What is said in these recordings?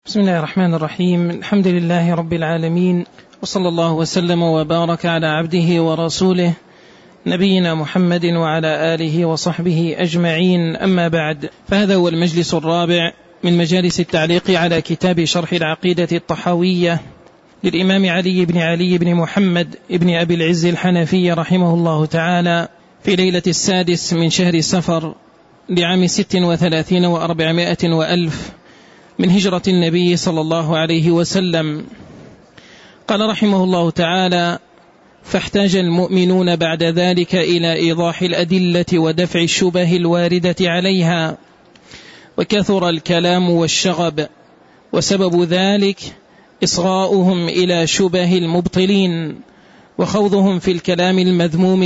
بسم الله الرحمن الرحيم. الحمد لله رب العالمين، وصلى الله وسلم وبارك على عبده ورسوله نبينا محمد وعلى آله وصحبه أجمعين. أما بعد، فهذا هو المجلس الرابع من مجالس التعليق على كتاب شرح العقيدة الطحاوية للإمام علي بن محمد بن أبي العز الحنفي رحمه الله تعالى، في ليلة 6 من شهر صفر لعام 36 و400 وألف من هجرة النبي صلى الله عليه وسلم. قال رحمه الله تعالى: فاحتاج المؤمنون بعد ذلك إلى إيضاح الأدلة ودفع الشبه الواردة عليها، وكثر الكلام والشغب، وسبب ذلك إصغاؤهم إلى شبه المبطلين وخوضهم في الكلام المذموم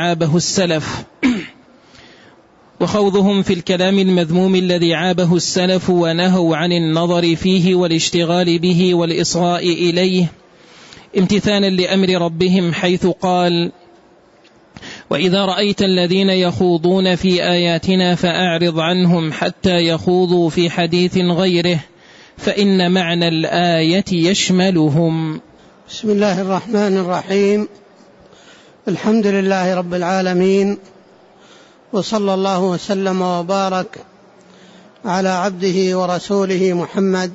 الذي عابه السلف ونهوا عن النظر فيه والاشتغال به والإصغاء إليه، امتثالا لأمر ربهم، حيث قال: وإذا رأيت الذين يخوضون في آياتنا فأعرض عنهم حتى يخوضوا في حديث غيره فإن معنى الآية يشملهم. بسم الله الرحمن الرحيم. الحمد لله رب العالمين، وصلى الله وسلم وبارك على عبده ورسوله محمد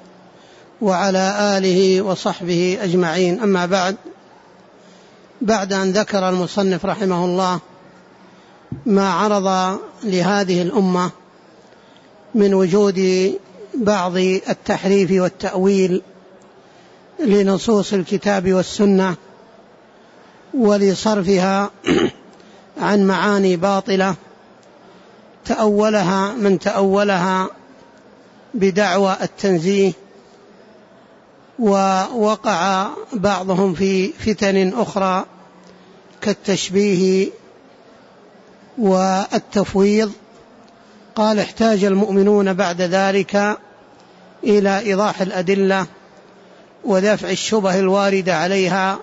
وعلى آله وصحبه أجمعين. أما بعد أن ذكر المصنف رحمه الله ما عرض لهذه الأمة من وجود بعض التحريف والتأويل لنصوص الكتاب والسنة ولصرفها عن معاني باطلة تأولها من تأولها بدعوى التنزيه، ووقع بعضهم في فتن أخرى كالتشبيه والتفويض. قال: احتاج المؤمنون بعد ذلك إلى إيضاح الأدلة ودفع الشبه الواردة عليها،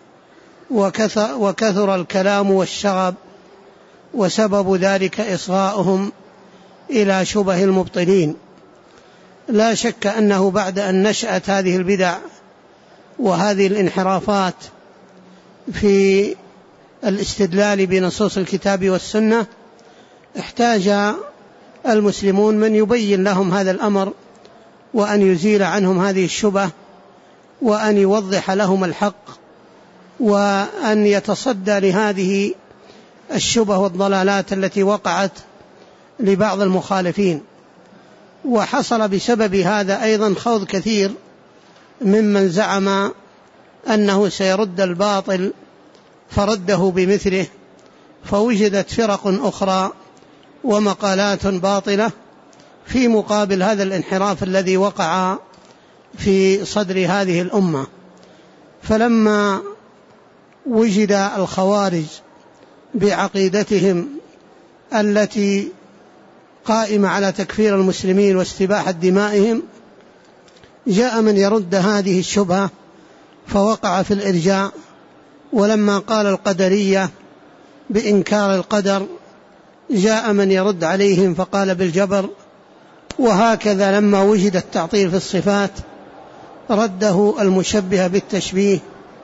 وكثر الكلام والشغب، وسبب ذلك إصغاؤهم إلى شبه المبطلين. لا شك أنه بعد أن نشأت هذه البدع وهذه الانحرافات في الاستدلال بنصوص الكتاب والسنة، احتاج المسلمون من يبين لهم هذا الأمر، وأن يزيل عنهم هذه الشبه، وأن يوضح لهم الحق، وأن يتصدى لهذه الشبه والضلالات التي وقعت لبعض المخالفين. وحصل بسبب هذا أيضا خوض كثير ممن زعم أنه سيرد الباطل فرده بمثله، فوجدت فرق أخرى ومقالات باطلة في مقابل هذا الانحراف الذي وقع في صدر هذه الأمة. فلما وجد الخوارج بعقيدتهم التي قائمة على تكفير المسلمين واستباحة دمائهم، جاء من يرد هذه الشبهة فوقع في الإرجاء. ولما قال القدرية بإنكار القدر، جاء من يرد عليهم فقال بالجبر. وهكذا لما وجد التعطيل في الصفات رده المشبه بالتشبيه.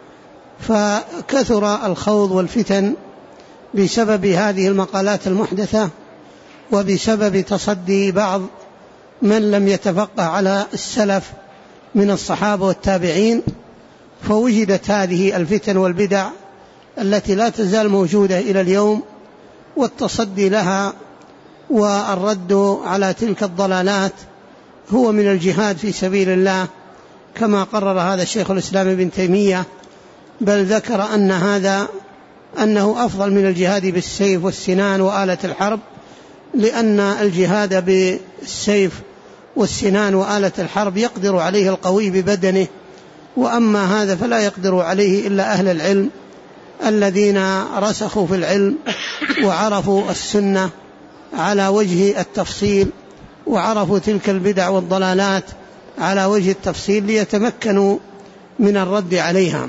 فكثر الخوض والفتن بسبب هذه المقالات المحدثة، وبسبب تصدي بعض من لم يتفقه على السلف من الصحابة والتابعين، فوجدت هذه الفتن والبدع التي لا تزال موجودة إلى اليوم، والتصدي لها والرد على تلك الضلالات هو من الجهاد في سبيل الله، كما قرر هذا الشيخ الإسلام ابن تيمية، بل ذكر أنه أفضل من الجهاد بالسيف والسنان وآلة الحرب، لأن الجهاد بالسيف والسنان وآلة الحرب يقدر عليه القوي ببدنه، وأما هذا فلا يقدر عليه إلا أهل العلم الذين رسخوا في العلم وعرفوا السنة على وجه التفصيل، وعرفوا تلك البدع والضلالات على وجه التفصيل ليتمكنوا من الرد عليها.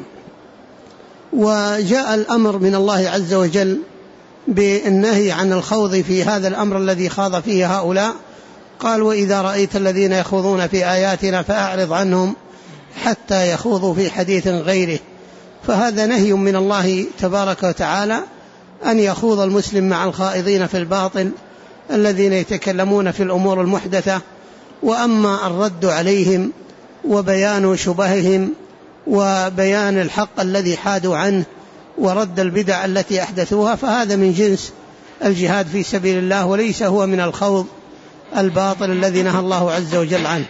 وجاء الأمر من الله عز وجل بالنهي عن الخوض في هذا الأمر الذي خاض فيه هؤلاء. قال وإذا رأيت الذين يخوضون في آياتنا فأعرض عنهم حتى يخوضوا في حديث غيره. فهذا نهي من الله تبارك وتعالى أن يخوض المسلم مع الخائضين في الباطل الذين يتكلمون في الأمور المحدثة. وأما الرد عليهم وبيان شبههم وبيان الحق الذي حادوا عنه ورد البدع التي أحدثوها فهذا من جنس الجهاد في سبيل الله، وليس هو من الخوض الباطل الذي نهى الله عز وجل عنه.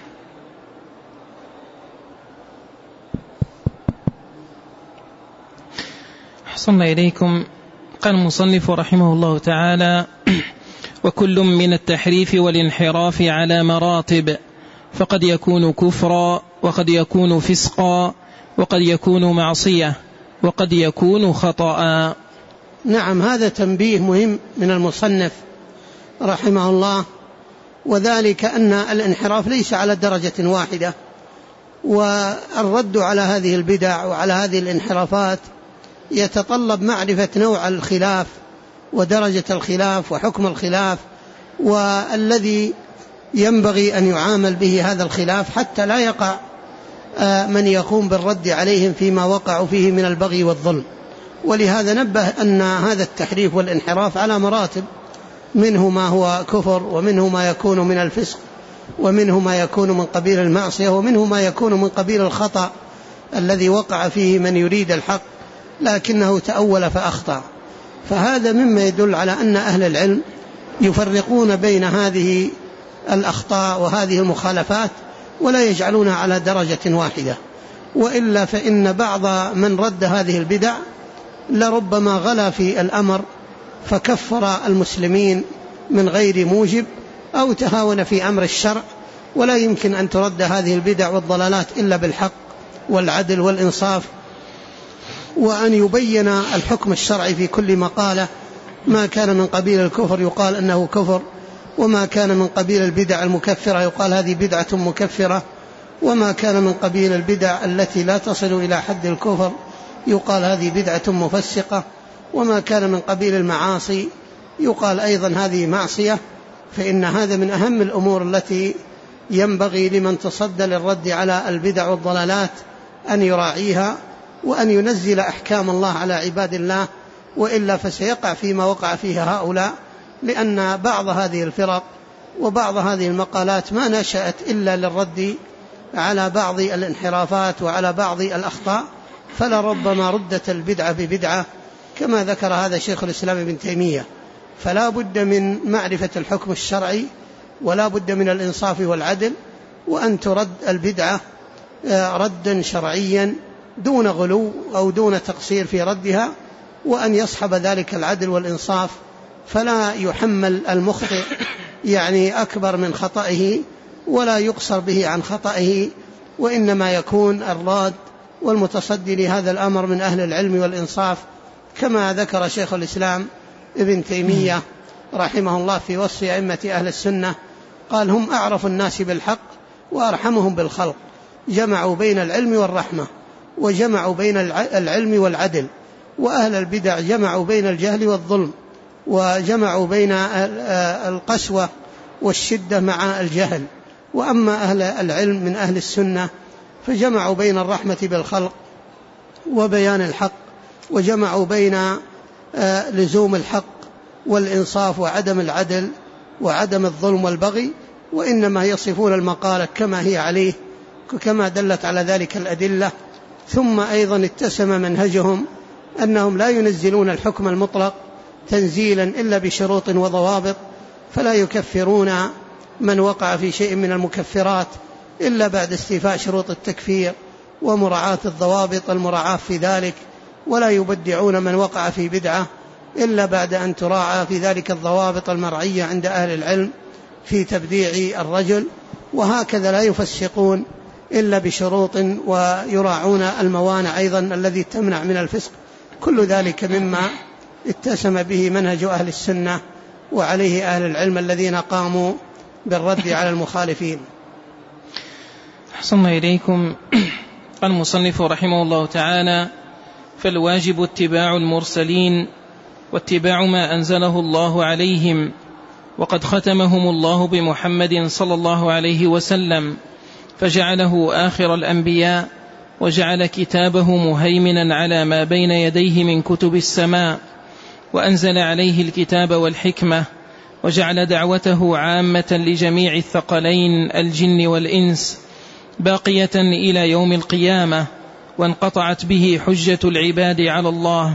أحسن إليكم. قال المصنف رحمه الله تعالى: وكل من التحريف والانحراف على مراتب، فقد يكون كفرا وقد يكون فسقا وقد يكون معصية وقد يكون خطأ. نعم، هذا تنبيه مهم من المصنف رحمه الله، وذلك أن الانحراف ليس على درجة واحدة، والرد على هذه البدع وعلى هذه الانحرافات يتطلب معرفة نوع الخلاف ودرجة الخلاف وحكم الخلاف والذي ينبغي أن يعامل به هذا الخلاف حتى لا يقع من يقوم بالرد عليهم فيما وقعوا فيه من البغي والظلم. ولهذا نبه أن هذا التحريف والانحراف على مراتب، منه ما هو كفر، ومنه ما يكون من الفسق، ومنه ما يكون من قبيل المعصية، ومنه ما يكون من قبيل الخطأ الذي وقع فيه من يريد الحق لكنه تأول فأخطأ. فهذا مما يدل على أن أهل العلم يفرقون بين هذه الأخطاء وهذه المخالفات ولا يجعلونها على درجة واحدة، وإلا فإن بعض من رد هذه البدع لربما غلا في الأمر فكفر المسلمين من غير موجب أو تهاون في أمر الشرع. ولا يمكن أن ترد هذه البدع والضلالات إلا بالحق والعدل والإنصاف، وأن يبين الحكم الشرعي في كل مقالة. ما كان من قبيل الكفر يقال أنه كفر، وما كان من قبيل البدع المكفرة يقال هذه بدعة مكفرة، وما كان من قبيل البدع التي لا تصل إلى حد الكفر يقال هذه بدعة مفسقة، وما كان من قبيل المعاصي يقال أيضا هذه معصية. فإن هذا من أهم الأمور التي ينبغي لمن تصدى للرد على البدع والضلالات أن يراعيها وأن ينزل أحكام الله على عباد الله، وإلا فسيقع فيما وقع فيه هؤلاء، لأن بعض هذه الفرق وبعض هذه المقالات ما نشأت إلا للرد على بعض الانحرافات وعلى بعض الأخطاء، فلربما ردت البدعة ببدعة كما ذكر هذا شيخ الإسلام ابن تيمية. فلا بد من معرفة الحكم الشرعي، ولا بد من الإنصاف والعدل، وأن ترد البدعة ردا شرعيا دون غلو أو دون تقصير في ردها، وأن يصحب ذلك العدل والإنصاف، فلا يحمل المخطئ يعني أكبر من خطئه ولا يقصر به عن خطئه، وإنما يكون الراد والمتصدي لهذا الأمر من أهل العلم والإنصاف، كما ذكر شيخ الإسلام ابن تيمية رحمه الله في وصف أئمة أهل السنة، قال: هم أعرف الناس بالحق وأرحمهم بالخلق، جمعوا بين العلم والرحمة، وجمعوا بين العلم والعدل. وأهل البدع جمعوا بين الجهل والظلم، وجمعوا بين القسوة والشدة مع الجهل. وأما أهل العلم من أهل السنة فجمعوا بين الرحمة بالخلق وبيان الحق، وجمعوا بين لزوم الحق والإنصاف وعدم العدل وعدم الظلم والبغي، وإنما يصفون المقالة كما هي عليه كما دلت على ذلك الأدلة. ثم أيضا اتسم منهجهم أنهم لا ينزلون الحكم المطلق تنزيلا إلا بشروط وضوابط، فلا يكفرون من وقع في شيء من المكفرات إلا بعد استيفاء شروط التكفير ومراعاة الضوابط المراعاة في ذلك، ولا يبدعون من وقع في بدعة إلا بعد أن تراعى في ذلك الضوابط المرعية عند أهل العلم في تبديع الرجل. وهكذا لا يفسقون إلا بشروط، ويراعون الموانع أيضا الذي تمنع من الفسق. كل ذلك مما اتسم به منهج أهل السنة وعليه أهل العلم الذين قاموا بالرد على المخالفين. أحسن إليكم. قال المصنف رحمه الله تعالى: فالواجب اتباع المرسلين واتباع ما أنزله الله عليهم، وقد ختمهم الله بمحمد صلى الله عليه وسلم، فجعله آخر الأنبياء، وجعل كتابه مهيمنا على ما بين يديه من كتب السماء، وأنزل عليه الكتاب والحكمة، وجعل دعوته عامة لجميع الثقلين الجن والإنس باقية إلى يوم القيامة، وانقطعت به حجة العباد على الله.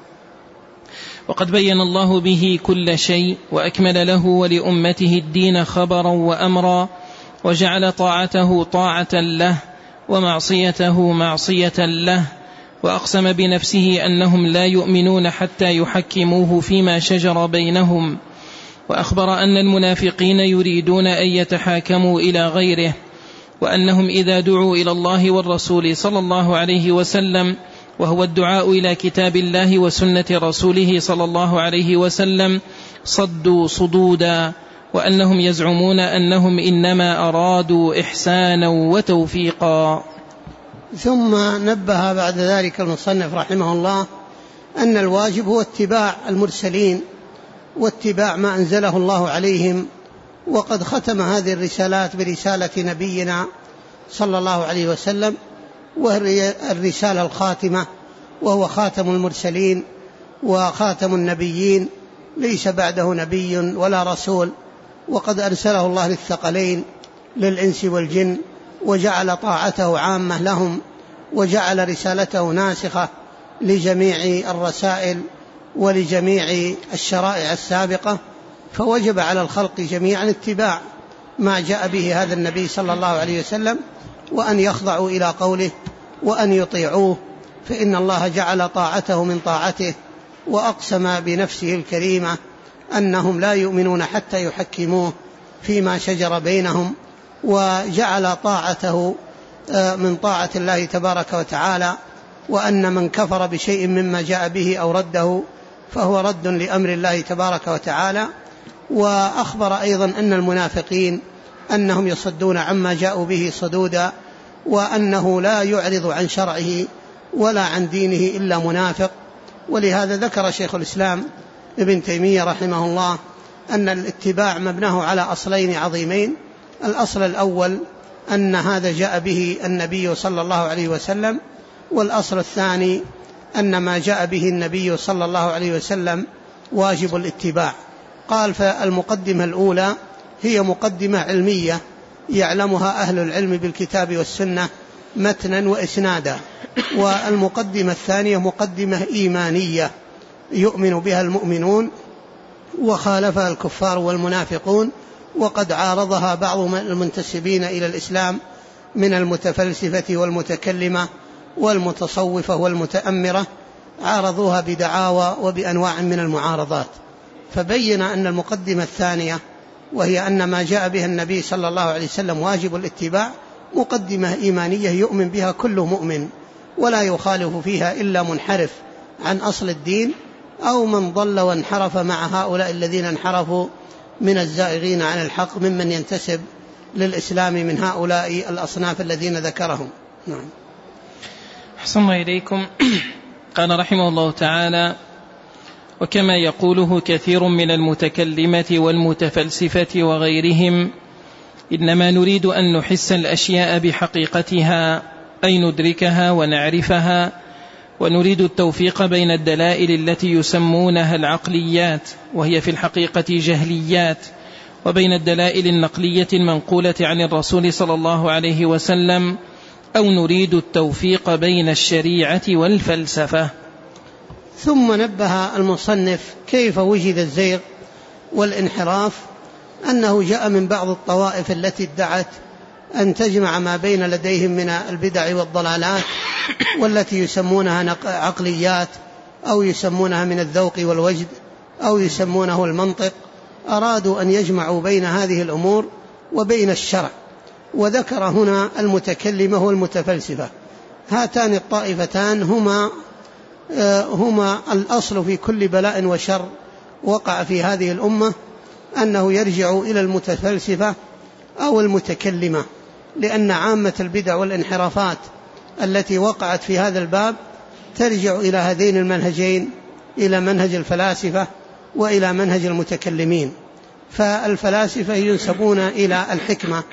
وقد بين الله به كل شيء، وأكمل له ولأمته الدين خبرا وأمرا، وجعل طاعته طاعة له ومعصيته معصية له، وأقسم بنفسه أنهم لا يؤمنون حتى يحكموه فيما شجر بينهم، وأخبر أن المنافقين يريدون أن يتحاكموا إلى غيره، وأنهم إذا دعوا إلى الله والرسول صلى الله عليه وسلم، وهو الدعاء إلى كتاب الله وسنة رسوله صلى الله عليه وسلم، صدوا صدودا، وأنهم يزعمون أنهم إنما أرادوا إحسانا وتوفيقا. ثم نبه بعد ذلك المصنف رحمه الله أن الواجب هو اتباع المرسلين واتباع ما أنزله الله عليهم، وقد ختم هذه الرسالات برسالة نبينا صلى الله عليه وسلم، وهي الرسالة الخاتمة، وهو خاتم المرسلين وخاتم النبيين، ليس بعده نبي ولا رسول، وقد أرسله الله للثقلين للإنس والجن، وجعل طاعته عامة لهم، وجعل رسالته ناسخة لجميع الرسائل ولجميع الشرائع السابقة، فوجب على الخلق جميعا اتباع ما جاء به هذا النبي صلى الله عليه وسلم، وأن يخضعوا إلى قوله وأن يطيعوه، فإن الله جعل طاعته من طاعته، وأقسم بنفسه الكريمة أنهم لا يؤمنون حتى يحكموه فيما شجر بينهم، وجعل طاعته من طاعة الله تبارك وتعالى، وأن من كفر بشيء مما جاء به أو رده فهو رد لأمر الله تبارك وتعالى. وأخبر أيضا أن المنافقين أنهم يصدون عما جاءوا به صدودا، وأنه لا يعرض عن شرعه ولا عن دينه إلا منافق. ولهذا ذكر شيخ الإسلام ابن تيمية رحمه الله أن الاتباع مبناه على أصلين عظيمين: الأصل الأول أن هذا جاء به النبي صلى الله عليه وسلم، والأصل الثاني أن ما جاء به النبي صلى الله عليه وسلم واجب الاتباع. قال: فالمقدمة الأولى هي مقدمة علمية يعلمها أهل العلم بالكتاب والسنة متنا وإسنادا، والمقدمة الثانية مقدمة إيمانية يؤمن بها المؤمنون وخالفها الكفار والمنافقون، وقد عارضها بعض المنتسبين إلى الإسلام من المتفلسفة والمتكلمة والمتصوفة والمتأمرة، عارضوها بدعاوى وبأنواع من المعارضات. فبين أن المقدمة الثانية، وهي أن ما جاء به النبي صلى الله عليه وسلم واجب الاتباع، مقدمة إيمانية يؤمن بها كل مؤمن، ولا يخالف فيها إلا منحرف عن أصل الدين أو من ضل وانحرف مع هؤلاء الذين انحرفوا من الزائغين عن الحق ممن ينتسب للإسلام من هؤلاء الأصناف الذين ذكرهم. نعم. أحسن إليكم. قال رحمه الله تعالى: وكما يقوله كثير من المتكلمة والمتفلسفة وغيرهم، إنما نريد أن نحس الأشياء بحقيقتها، أي ندركها ونعرفها، ونريد التوفيق بين الدلائل التي يسمونها العقليات وهي في الحقيقة جهليات، وبين الدلائل النقلية المنقولة عن الرسول صلى الله عليه وسلم، أو نريد التوفيق بين الشريعة والفلسفة. ثم نبه المصنف كيف وجد الزيغ والانحراف، أنه جاء من بعض الطوائف التي ادعت أن تجمع ما بين لديهم من البدع والضلالات، والتي يسمونها عقليات أو يسمونها من الذوق والوجد أو يسمونه المنطق، أرادوا أن يجمعوا بين هذه الأمور وبين الشرع. وذكر هنا المتكلمة والمتفلسفة، هاتان الطائفتان هما الأصل في كل بلاء وشر وقع في هذه الأمة، أنه يرجع إلى المتفلسفة أو المتكلمة، لأن عامة البدع والانحرافات التي وقعت في هذا الباب ترجع إلى هذين المنهجين، إلى منهج الفلاسفة وإلى منهج المتكلمين. فالفلاسفة ينسبون إلى الحكمة،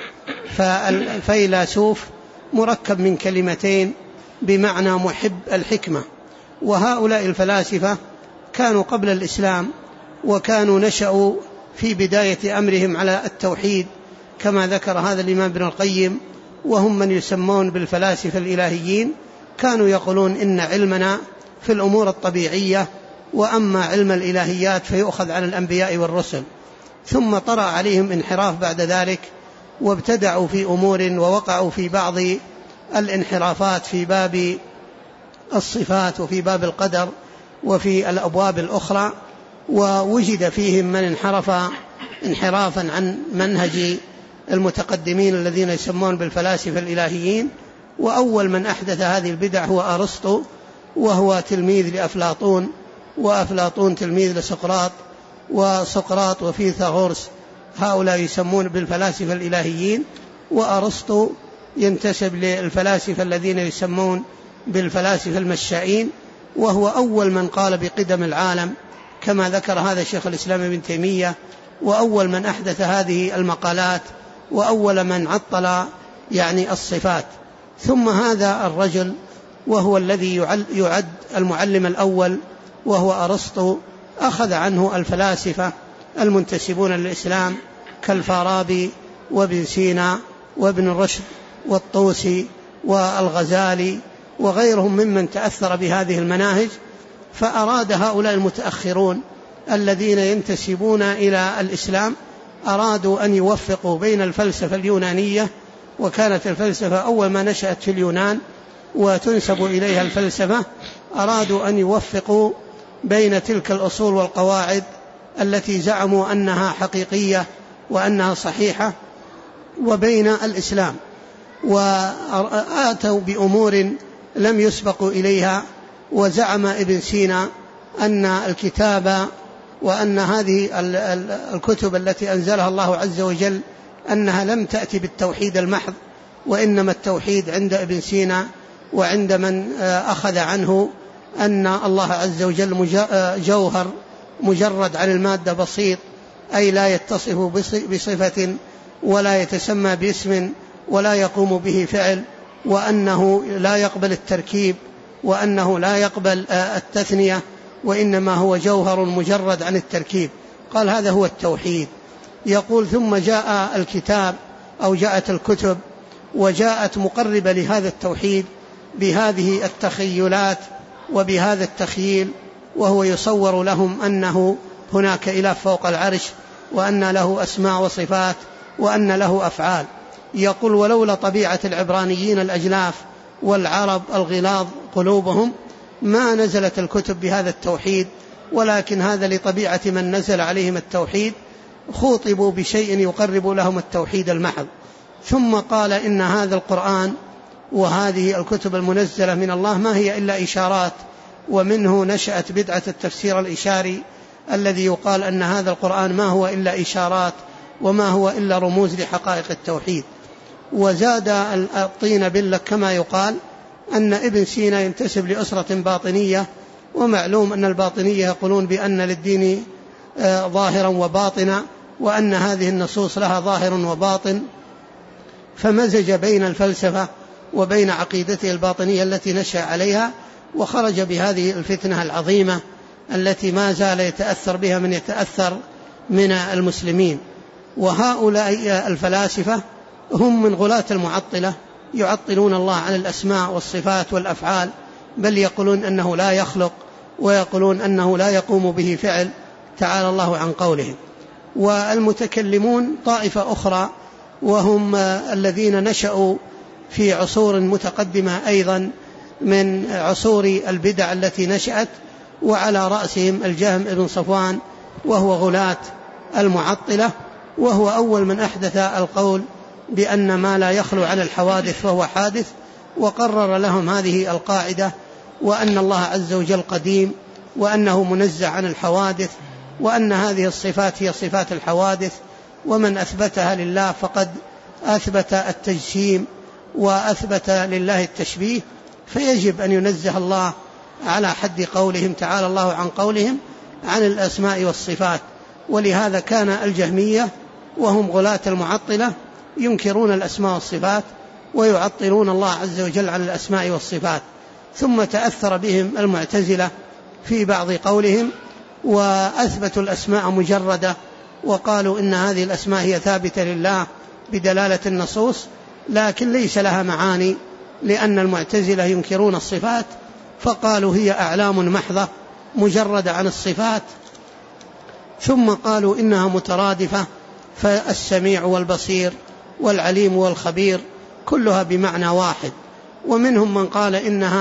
فالفيلسوف مركب من كلمتين بمعنى محب الحكمة. وهؤلاء الفلاسفة كانوا قبل الإسلام، وكانوا نشأوا في بداية أمرهم على التوحيد كما ذكر هذا الإمام ابن القيم، وهم من يسمون بالفلاسفة الإلهيين. كانوا يقولون إن علمنا في الأمور الطبيعية، وأما علم الإلهيات فيؤخذ عن الأنبياء والرسل. ثم طرأ عليهم انحراف بعد ذلك، وابتدعوا في أمور ووقعوا في بعض الانحرافات في باب الصفات وفي باب القدر وفي الأبواب الأخرى، ووجد فيهم من انحرف انحرافا عن منهج المتقدمين الذين يسمون بالفلاسفة الإلهيين. وأول من أحدث هذه البدع هو أرسطو، وهو تلميذ لأفلاطون، وأفلاطون تلميذ لسقراط، وسقراط وفيثاغورس هؤلاء يسمون بالفلاسفة الإلهيين. وأرسطو ينتسب للفلاسفة الذين يسمون بالفلاسفة المشائين، وهو أول من قال بقدم العالم كما ذكر هذا شيخ الإسلام ابن تيمية، وأول من أحدث هذه المقالات، وأول من عطل يعني الصفات. ثم هذا الرجل وهو الذي يعد المعلم الأول وهو أرسطو، أخذ عنه الفلاسفة المنتسبون للإسلام كالفارابي وابن سينا وابن رشد والطوسي والغزالي وغيرهم ممن تأثر بهذه المناهج. فأراد هؤلاء المتأخرون الذين ينتسبون إلى الإسلام أرادوا أن يوفقوا بين الفلسفة اليونانية، وكانت الفلسفة أول ما نشأت في اليونان وتنسب إليها الفلسفة، أرادوا أن يوفقوا بين تلك الأصول والقواعد التي زعموا أنها حقيقية وأنها صحيحة وبين الإسلام، وآتوا بأمور لم يسبقوا إليها. وزعم ابن سينا أن الكتاب وأن هذه الكتب التي أنزلها الله عز وجل أنها لم تأتي بالتوحيد المحض، وإنما التوحيد عند ابن سينا وعند من أخذ عنه أن الله عز وجل جوهر مجرد عن المادة بسيط، أي لا يتصف بصفة ولا يتسمى باسم ولا يقوم به فعل، وأنه لا يقبل التركيب، وأنه لا يقبل التثنية، وإنما هو جوهر مجرد عن التركيب. قال هذا هو التوحيد. يقول ثم جاء الكتاب أو جاءت الكتب وجاءت مقربة لهذا التوحيد بهذه التخيلات وبهذا التخييل، وهو يصور لهم أنه هناك إله فوق العرش، وأن له أسماء وصفات، وأن له أفعال. يقول ولولا طبيعة العبرانيين الأجلاف والعرب الغلاظ قلوبهم ما نزلت الكتب بهذا التوحيد، ولكن هذا لطبيعة من نزل عليهم التوحيد، خوطبوا بشيء يقرب لهم التوحيد المحض. ثم قال إن هذا القرآن وهذه الكتب المنزلة من الله ما هي إلا إشارات، ومنه نشأت بدعة التفسير الإشاري الذي يقال أن هذا القرآن ما هو إلا إشارات وما هو إلا رموز لحقائق التوحيد. وزاد الطين باللك كما يقال أن ابن سينا ينتسب لأسرة باطنية، ومعلوم أن الباطنية يقولون بأن للدين ظاهرا وباطنا، وأن هذه النصوص لها ظاهر وباطن، فمزج بين الفلسفة وبين عقيدته الباطنية التي نشأ عليها، وخرج بهذه الفتنة العظيمة التي ما زال يتأثر بها من يتأثر من المسلمين. وهؤلاء الفلاسفة هم من غلاة المعطلة، يعطلون الله عن الأسماء والصفات والأفعال، بل يقولون أنه لا يخلق، ويقولون أنه لا يقوم به فعل، تعالى الله عن قولهم. والمتكلمون طائفة أخرى، وهم الذين نشأوا في عصور متقدمة أيضا من عصور البدع التي نشأت، وعلى رأسهم الجهم بن صفوان، وهو غلاة المعطلة، وهو أول من أحدث القول بأن ما لا يخلو عن الحوادث فهو حادث، وقرر لهم هذه القاعدة، وأن الله عز وجل قديم، وأنه منزه عن الحوادث، وأن هذه الصفات هي صفات الحوادث، ومن أثبتها لله فقد أثبت التجسيم وأثبت لله التشبيه، فيجب أن ينزه الله على حد قولهم تعالى الله عن قولهم عن الأسماء والصفات. ولهذا كان الجهمية وهم غلاة المعطلة ينكرون الأسماء والصفات ويعطلون الله عز وجل على الأسماء والصفات، ثم تأثر بهم المعتزلة في بعض قولهم وأثبتوا الأسماء مجردة، وقالوا إن هذه الأسماء هي ثابتة لله بدلالة النصوص لكن ليس لها معاني، لأن المعتزلة ينكرون الصفات فقالوا هي أعلام محضة مجردة عن الصفات، ثم قالوا إنها مترادفة، فالسميع والبصير والعليم والخبير كلها بمعنى واحد. ومنهم من قال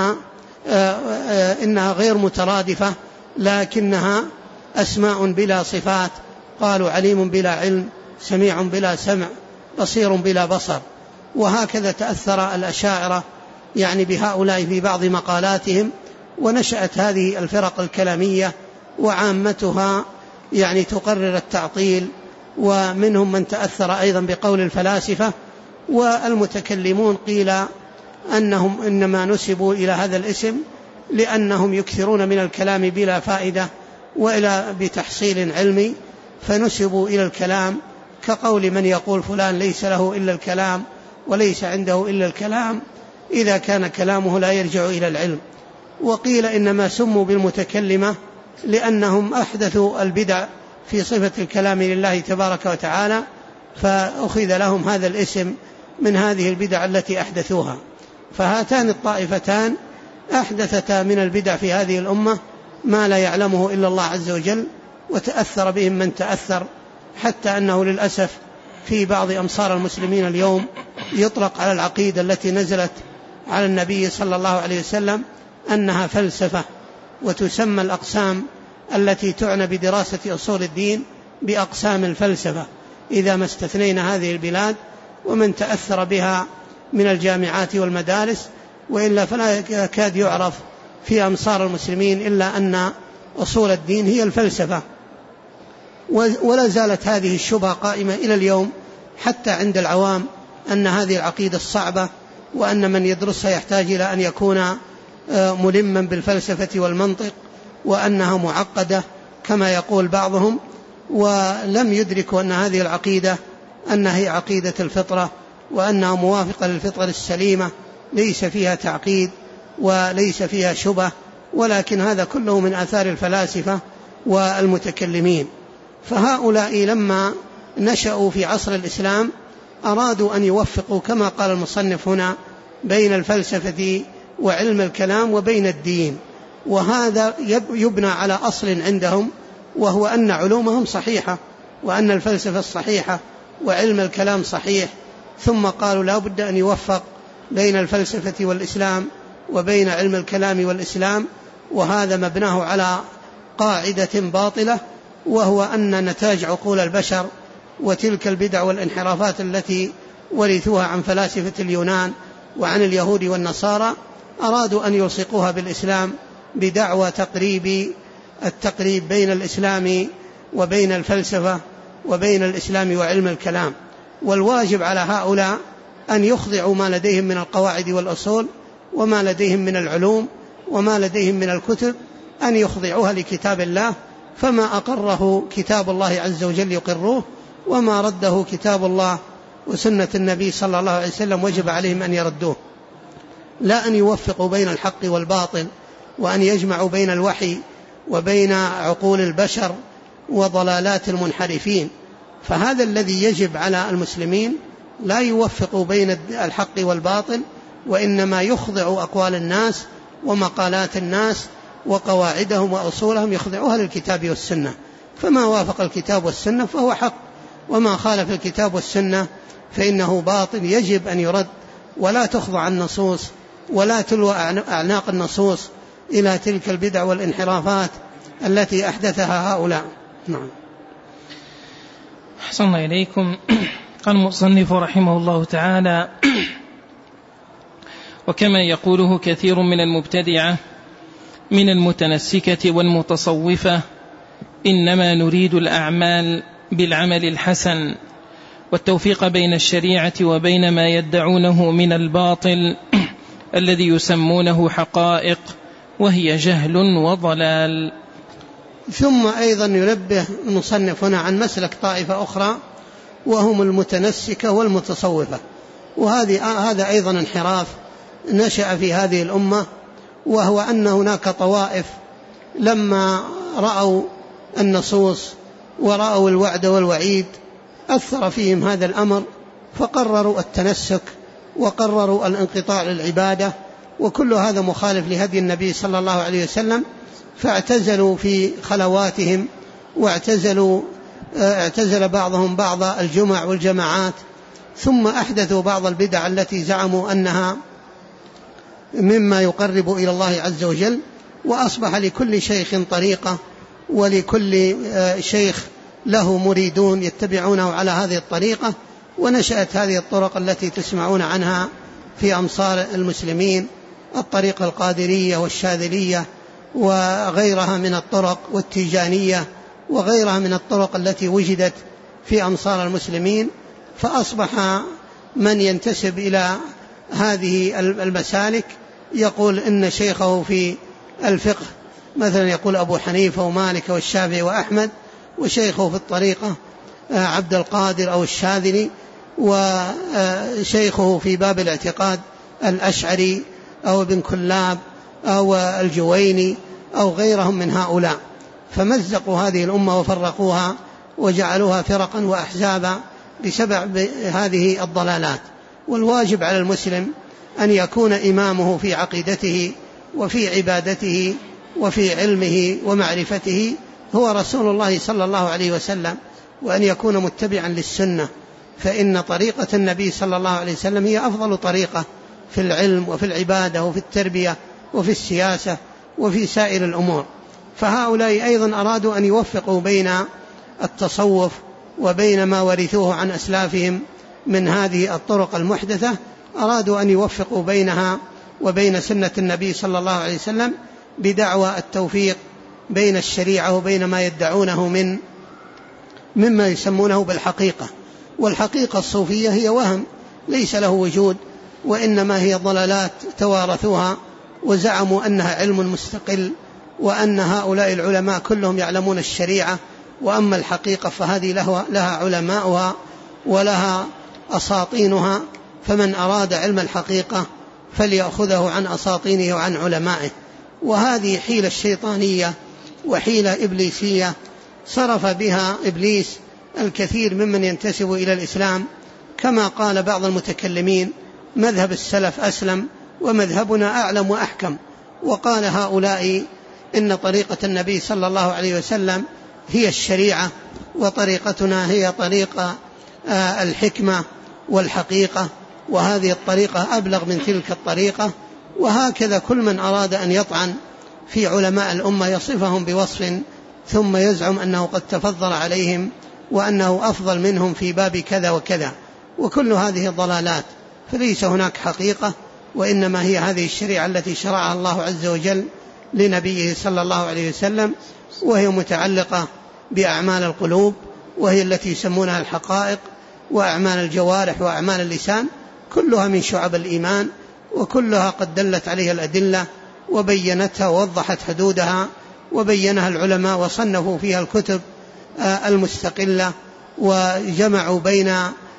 إنها غير مترادفة لكنها أسماء بلا صفات، قالوا عليم بلا علم، سميع بلا سمع، بصير بلا بصر. وهكذا تأثر الأشاعرة يعني بهؤلاء في بعض مقالاتهم، ونشأت هذه الفرق الكلامية وعامتها يعني تقرر التعطيل. ومنهم من تأثر أيضا بقول الفلاسفة، والمتكلمون قيل أنهم إنما نسبوا إلى هذا الاسم لأنهم يكثرون من الكلام بلا فائدة وإلى بتحصيل علمي، فنسبوا إلى الكلام، كقول من يقول فلان ليس له إلا الكلام وليس عنده إلا الكلام إذا كان كلامه لا يرجع إلى العلم. وقيل إنما سموا بالمتكلمة لأنهم أحدثوا البدع في صفة الكلام لله تبارك وتعالى، فأخذ لهم هذا الاسم من هذه البدع التي أحدثوها. فهاتان الطائفتان أحدثتا من البدع في هذه الأمة ما لا يعلمه إلا الله عز وجل، وتأثر بهم من تأثر، حتى أنه للأسف في بعض أمصار المسلمين اليوم يطلق على العقيدة التي نزلت على النبي صلى الله عليه وسلم أنها فلسفة، وتسمى الأقسام التي تعنى بدراسة أصول الدين بأقسام الفلسفة، إذا ما استثنينا هذه البلاد ومن تأثر بها من الجامعات والمدارس، وإلا فلا يكاد يعرف في أمصار المسلمين إلا أن أصول الدين هي الفلسفة. ولا زالت هذه الشبهة قائمة إلى اليوم حتى عند العوام، أن هذه العقيدة الصعبة، وأن من يدرسها يحتاج إلى أن يكون ملما بالفلسفة والمنطق، وأنها معقدة كما يقول بعضهم، ولم يدركوا أن هذه العقيدة أنها هي عقيدة الفطرة، وأنها موافقة للفطرة السليمة، ليس فيها تعقيد وليس فيها شبه، ولكن هذا كله من آثار الفلاسفة والمتكلمين. فهؤلاء لما نشأوا في عصر الإسلام أرادوا أن يوفقوا كما قال المصنف هنا بين الفلسفة وعلم الكلام وبين الدين، وهذا يبنى على أصل عندهم، وهو أن علومهم صحيحة، وأن الفلسفة الصحيحة وعلم الكلام صحيح، ثم قالوا لا بد أن يوفق بين الفلسفة والإسلام وبين علم الكلام والإسلام، وهذا مبناه على قاعدة باطلة، وهو أن نتاج عقول البشر وتلك البدع والانحرافات التي ورثوها عن فلاسفة اليونان وعن اليهود والنصارى أرادوا أن يلصقوها بالإسلام بدعوى التقريب بين الإسلام وبين الفلسفة وبين الإسلام وعلم الكلام. والواجب على هؤلاء أن يخضعوا ما لديهم من القواعد والأصول وما لديهم من العلوم وما لديهم من الكتب، أن يخضعوها لكتاب الله، فما أقره كتاب الله عز وجل يقروه، وما رده كتاب الله وسنة النبي صلى الله عليه وسلم وجب عليهم أن يردوه، لا أن يوفقوا بين الحق والباطل، وأن يجمعوا بين الوحي وبين عقول البشر وضلالات المنحرفين. فهذا الذي يجب على المسلمين، لا يوفقوا بين الحق والباطل، وإنما يخضعوا أقوال الناس ومقالات الناس وقواعدهم وأصولهم يخضعوها للكتاب والسنة، فما وافق الكتاب والسنة فهو حق، وما خالف الكتاب والسنة فإنه باطل يجب أن يرد، ولا تخضع النصوص ولا تلوى أعناق النصوص إلى تلك البدع والانحرافات التي أحدثها هؤلاء. نعم. أحسن إليكم. قال المصنف رحمه الله تعالى: وكما يقوله كثير من المبتدعة من المتنسكة والمتصوفة، إنما نريد الأعمال بالعمل الحسن، والتوفيق بين الشريعة وبين ما يدعونه من الباطل الذي يسمونه حقائق، وهي جهل وضلال. ثم أيضا ينبه المصنف هنا عن مسلك طائفة أخرى وهم المتنسكة والمتصوفة، هذا أيضا انحراف نشأ في هذه الأمة، وهو أن هناك طوائف لما رأوا النصوص ورأوا الوعد والوعيد أثر فيهم هذا الأمر، فقرروا التنسك وقرروا الانقطاع للعبادة، وكل هذا مخالف لهدي النبي صلى الله عليه وسلم، فاعتزلوا في خلواتهم، اعتزل بعضهم بعض الجمع والجماعات، ثم أحدثوا بعض البدع التي زعموا أنها مما يقرب إلى الله عز وجل، وأصبح لكل شيخ طريقة ولكل شيخ له مريدون يتبعونه على هذه الطريقة، ونشأت هذه الطرق التي تسمعون عنها في أمصار المسلمين، الطريقة القادرية والشاذلية وغيرها من الطرق والتيجانية وغيرها من الطرق التي وجدت في أمصار المسلمين. فأصبح من ينتسب إلى هذه المسالك يقول إن شيخه في الفقه مثلا يقول أبو حنيفة ومالك والشافعي وأحمد، وشيخه في الطريقة عبد القادر أو الشاذلي، وشيخه في باب الاعتقاد الأشعري أو ابن كلاب أو الجويني أو غيرهم من هؤلاء، فمزقوا هذه الأمة وفرقوها وجعلوها فرقا وأحزابا بسبب هذه الضلالات. والواجب على المسلم أن يكون إمامه في عقيدته وفي عبادته وفي علمه ومعرفته هو رسول الله صلى الله عليه وسلم، وأن يكون متبعا للسنة، فإن طريقة النبي صلى الله عليه وسلم هي أفضل طريقة في العلم وفي العبادة وفي التربية وفي السياسة وفي سائر الأمور. فهؤلاء أيضا أرادوا أن يوفقوا بين التصوف وبين ما ورثوه عن أسلافهم من هذه الطرق المحدثة، أرادوا أن يوفقوا بينها وبين سنة النبي صلى الله عليه وسلم بدعوى التوفيق بين الشريعة وبين ما يدعونه مما يسمونه بالحقيقة. والحقيقة الصوفية هي وهم ليس له وجود، وإنما هي ضلالات توارثوها وزعموا أنها علم مستقل، وأن هؤلاء العلماء كلهم يعلمون الشريعة، وأما الحقيقة فهذه لها علماؤها ولها أساطينها، فمن أراد علم الحقيقة فليأخذه عن أساطينه وعن علمائه. وهذه حيلة شيطانية وحيلة إبليسية صرف بها إبليس الكثير ممن ينتسب إلى الإسلام، كما قال بعض المتكلمين مذهب السلف أسلم ومذهبنا أعلم وأحكم، وقال هؤلاء إن طريقة النبي صلى الله عليه وسلم هي الشريعة وطريقتنا هي طريقة الحكمة والحقيقة، وهذه الطريقة أبلغ من تلك الطريقة. وهكذا كل من أراد أن يطعن في علماء الأمة يصفهم بوصف ثم يزعم أنه قد تفضل عليهم وأنه أفضل منهم في باب كذا وكذا، وكل هذه ضلالات، فليس هناك حقيقة، وإنما هي هذه الشريعة التي شرعها الله عز وجل لنبيه صلى الله عليه وسلم، وهي متعلقة بأعمال القلوب، وهي التي يسمونها الحقائق، وأعمال الجوارح وأعمال اللسان، كلها من شعب الإيمان، وكلها قد دلت عليها الأدلة وبينتها ووضحت حدودها وبينها العلماء وصنفوا فيها الكتب المستقلة، وجمعوا بين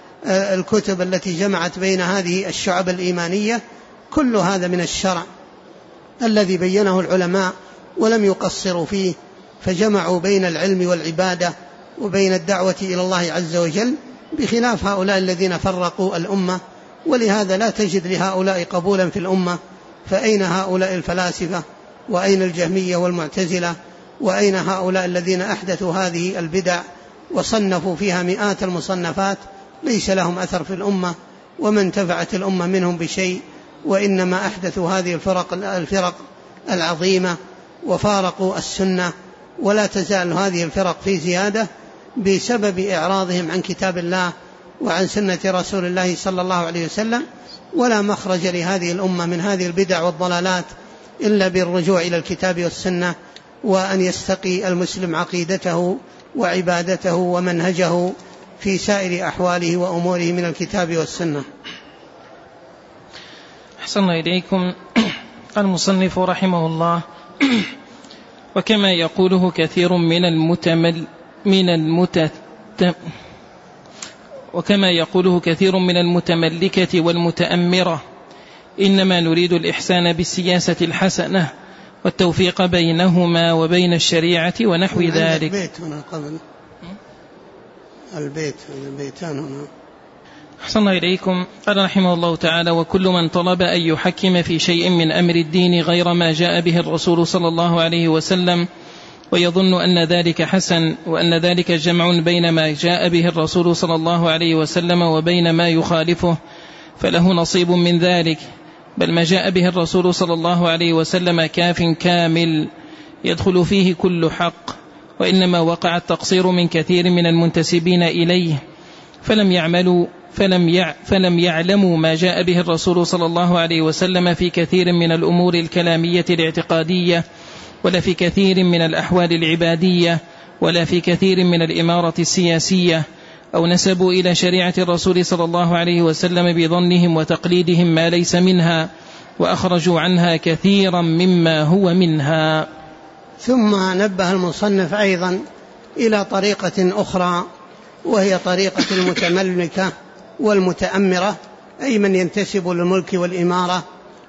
الكتب التي جمعت بين هذه الشعب الإيمانية. كل هذا من الشرع الذي بينه العلماء ولم يقصروا فيه، فجمعوا بين العلم والعبادة وبين الدعوة إلى الله عز وجل، بخلاف هؤلاء الذين فرقوا الأمة. ولهذا لا تجد لهؤلاء قبولا في الأمة، فأين هؤلاء الفلاسفة وأين الجهمية والمعتزلة وأين هؤلاء الذين أحدثوا هذه البدع وصنفوا فيها مئات المصنفات؟ ليس لهم أثر في الأمة وما انتفعت الأمة منهم بشيء، وإنما أحدثوا هذه الفرق العظيمة وفارقوا السنة. ولا تزال هذه الفرق في زيادة بسبب إعراضهم عن كتاب الله وعن سنة رسول الله صلى الله عليه وسلم. ولا مخرج لهذه الأمة من هذه البدع والضلالات إلا بالرجوع إلى الكتاب والسنة، وأن يستقي المسلم عقيدته وعبادته ومنهجه في سائر أحواله وأموره من الكتاب والسنة. أحسن إليكم. قال المصنف رحمه الله: وكما يقوله كثير من المتملكة والمتأمرة، إنما نريد الإحسان بالسياسة الحسنة والتوفيق بينهما وبين الشريعة ونحو ذلك. البيت هنا قبل البيتان هنا. أحسن إليكم. قال رحمه الله تعالى: وكل من طلب أن يحكم في شيء من أمر الدين غير ما جاء به الرسول صلى الله عليه وسلم ويظن أن ذلك حسن وأن ذلك جمع بين ما جاء به الرسول صلى الله عليه وسلم وبين ما يخالفه فله نصيب من ذلك، بل ما جاء به الرسول صلى الله عليه وسلم كاف كامل يدخل فيه كل حق، وإنما وقع التقصير من كثير من المنتسبين إليه فلم يعلموا ما جاء به الرسول صلى الله عليه وسلم في كثير من الأمور الكلامية الاعتقادية، ولا في كثير من الأحوال العبادية، ولا في كثير من الإمارة السياسية، أو نسبوا إلى شريعة الرسول صلى الله عليه وسلم بظنهم وتقليدهم ما ليس منها، وأخرجوا عنها كثيرا مما هو منها. ثم نبه المصنف أيضا إلى طريقة أخرى، وهي طريقة المتملكة والمتأمرة، أي من ينتسب للملك والإمارة،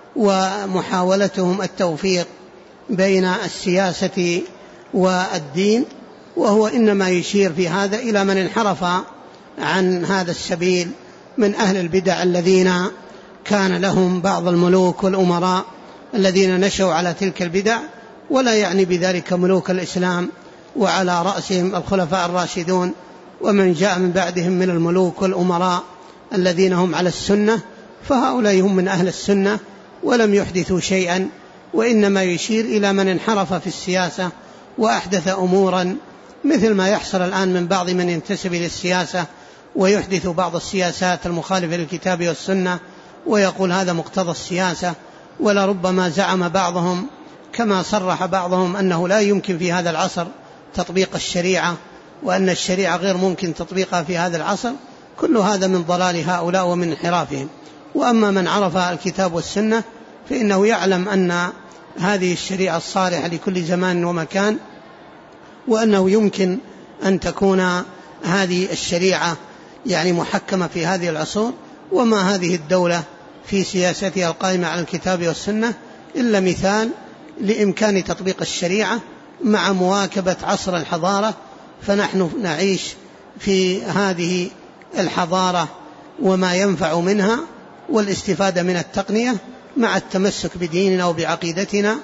ومحاولتهم التوفيق بين السياسة والدين، وهو إنما يشير في هذا إلى من انحرف عن هذا السبيل من أهل البدع الذين كان لهم بعض الملوك والأمراء الذين نشأوا على تلك البدع، ولا يعني بذلك ملوك الإسلام وعلى رأسهم الخلفاء الراشدون ومن جاء من بعدهم من الملوك والأمراء الذين هم على السنة، فهؤلاء هم من أهل السنة ولم يحدثوا شيئا، وإنما يشير إلى من انحرف في السياسة وأحدث أمورا، مثل ما يحصل الآن من بعض من ينتسب إلى السياسة ويحدث بعض السياسات المخالفة للكتاب والسنة ويقول هذا مقتضى السياسة، ولربما زعم بعضهم كما صرح بعضهم أنه لا يمكن في هذا العصر تطبيق الشريعة، وأن الشريعة غير ممكن تطبيقها في هذا العصر. كل هذا من ضلال هؤلاء ومن انحرافهم. وأما من عرف الكتاب والسنة فإنه يعلم أن هذه الشريعة الصالحة لكل زمان ومكان، وأنه يمكن أن تكون هذه الشريعة يعني محكمة في هذه العصور، وما هذه الدولة في سياستها القائمة على الكتاب والسنة إلا مثال لإمكان تطبيق الشريعة مع مواكبة عصر الحضارة. فنحن نعيش في هذه الحضارة وما ينفع منها والاستفادة من التقنية مع التمسك بديننا وبعقيدتنا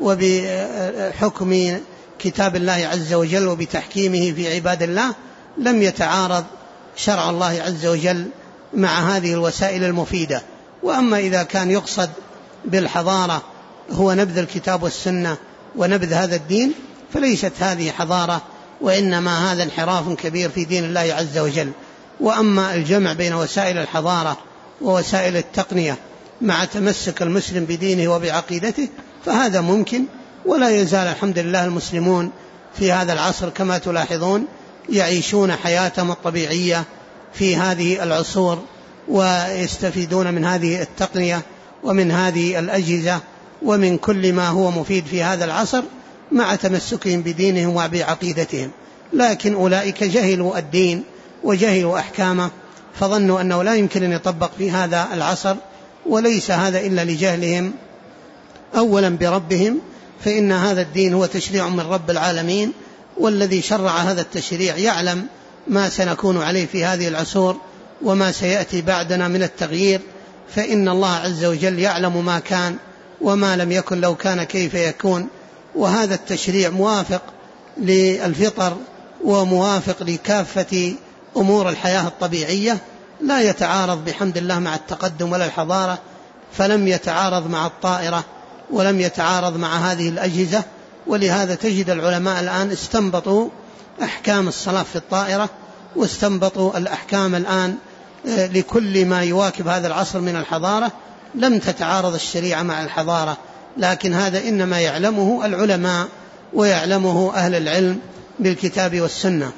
وبحكم كتاب الله عز وجل وبتحكيمه في عباد الله. لم يتعارض شرع الله عز وجل مع هذه الوسائل المفيدة. وأما إذا كان يقصد بالحضارة هو نبذ الكتاب والسنة ونبذ هذا الدين فليست هذه حضارة، وإنما هذا انحراف كبير في دين الله عز وجل. وأما الجمع بين وسائل الحضارة ووسائل التقنية مع تمسك المسلم بدينه وبعقيدته فهذا ممكن، ولا يزال الحمد لله المسلمون في هذا العصر كما تلاحظون يعيشون حياتهم الطبيعية في هذه العصور، ويستفيدون من هذه التقنية ومن هذه الأجهزة ومن كل ما هو مفيد في هذا العصر مع تمسكهم بدينهم وبعقيدتهم. لكن أولئك جهلوا الدين وجهلوا أحكامه، فظنوا أنه لا يمكن أن يطبق في هذا العصر، وليس هذا إلا لجهلهم أولا بربهم، فإن هذا الدين هو تشريع من رب العالمين، والذي شرع هذا التشريع يعلم ما سنكون عليه في هذه العصور وما سيأتي بعدنا من التغيير، فإن الله عز وجل يعلم ما كان وما لم يكن لو كان كيف يكون. وهذا التشريع موافق للفطر وموافق لكافة أمور الحياة الطبيعية، لا يتعارض بحمد الله مع التقدم ولا الحضارة، فلم يتعارض مع الطائرة ولم يتعارض مع هذه الأجهزة. ولهذا تجد العلماء الآن استنبطوا أحكام الصلاة في الطائرة، واستنبطوا الأحكام الآن لكل ما يواكب هذا العصر من الحضارة. لم تتعارض الشريعة مع الحضارة، لكن هذا إنما يعلمه العلماء ويعلمه أهل العلم بالكتاب والسنة.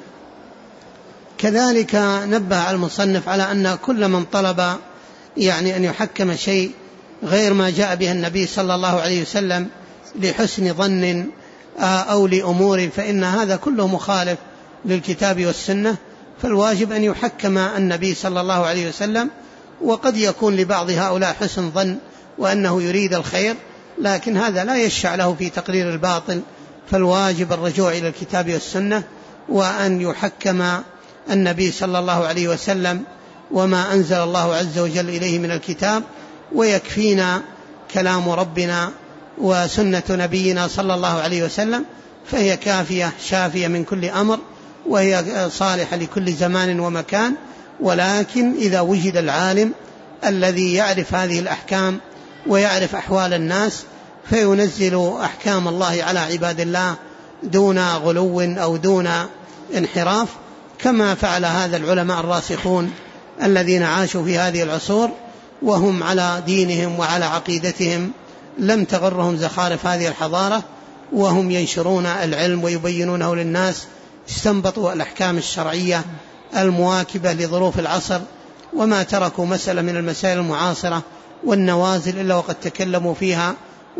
كذلك نبه المصنف على أن كل من طلب يعني أن يحكم شيء غير ما جاء به النبي صلى الله عليه وسلم لحسن ظن أو لأمور، فإن هذا كله مخالف للكتاب والسنة. فالواجب أن يحكم النبي صلى الله عليه وسلم، وقد يكون لبعض هؤلاء حسن ظن وأنه يريد الخير، لكن هذا لا يشفع له في تقرير الباطل. فالواجب الرجوع إلى الكتاب والسنة، وأن يحكم النبي صلى الله عليه وسلم وما أنزل الله عز وجل إليه من الكتاب، ويكفينا كلام ربنا وسنة نبينا صلى الله عليه وسلم، فهي كافية شافية من كل أمر، وهي صالحة لكل زمان ومكان. ولكن إذا وجد العالم الذي يعرف هذه الأحكام ويعرف أحوال الناس، فينزل أحكام الله على عباد الله دون غلو أو دون انحراف، كما فعل هذا العلماء الراسخون الذين عاشوا في هذه العصور وهم على دينهم وعلى عقيدتهم، لم تغرهم زخارف هذه الحضارة، وهم ينشرون العلم ويبينونه للناس. استنبطوا الأحكام الشرعية المواكبة لظروف العصر، وما تركوا مسألة من المسائل المعاصرة والنوازل إلا وقد تكلموا فيها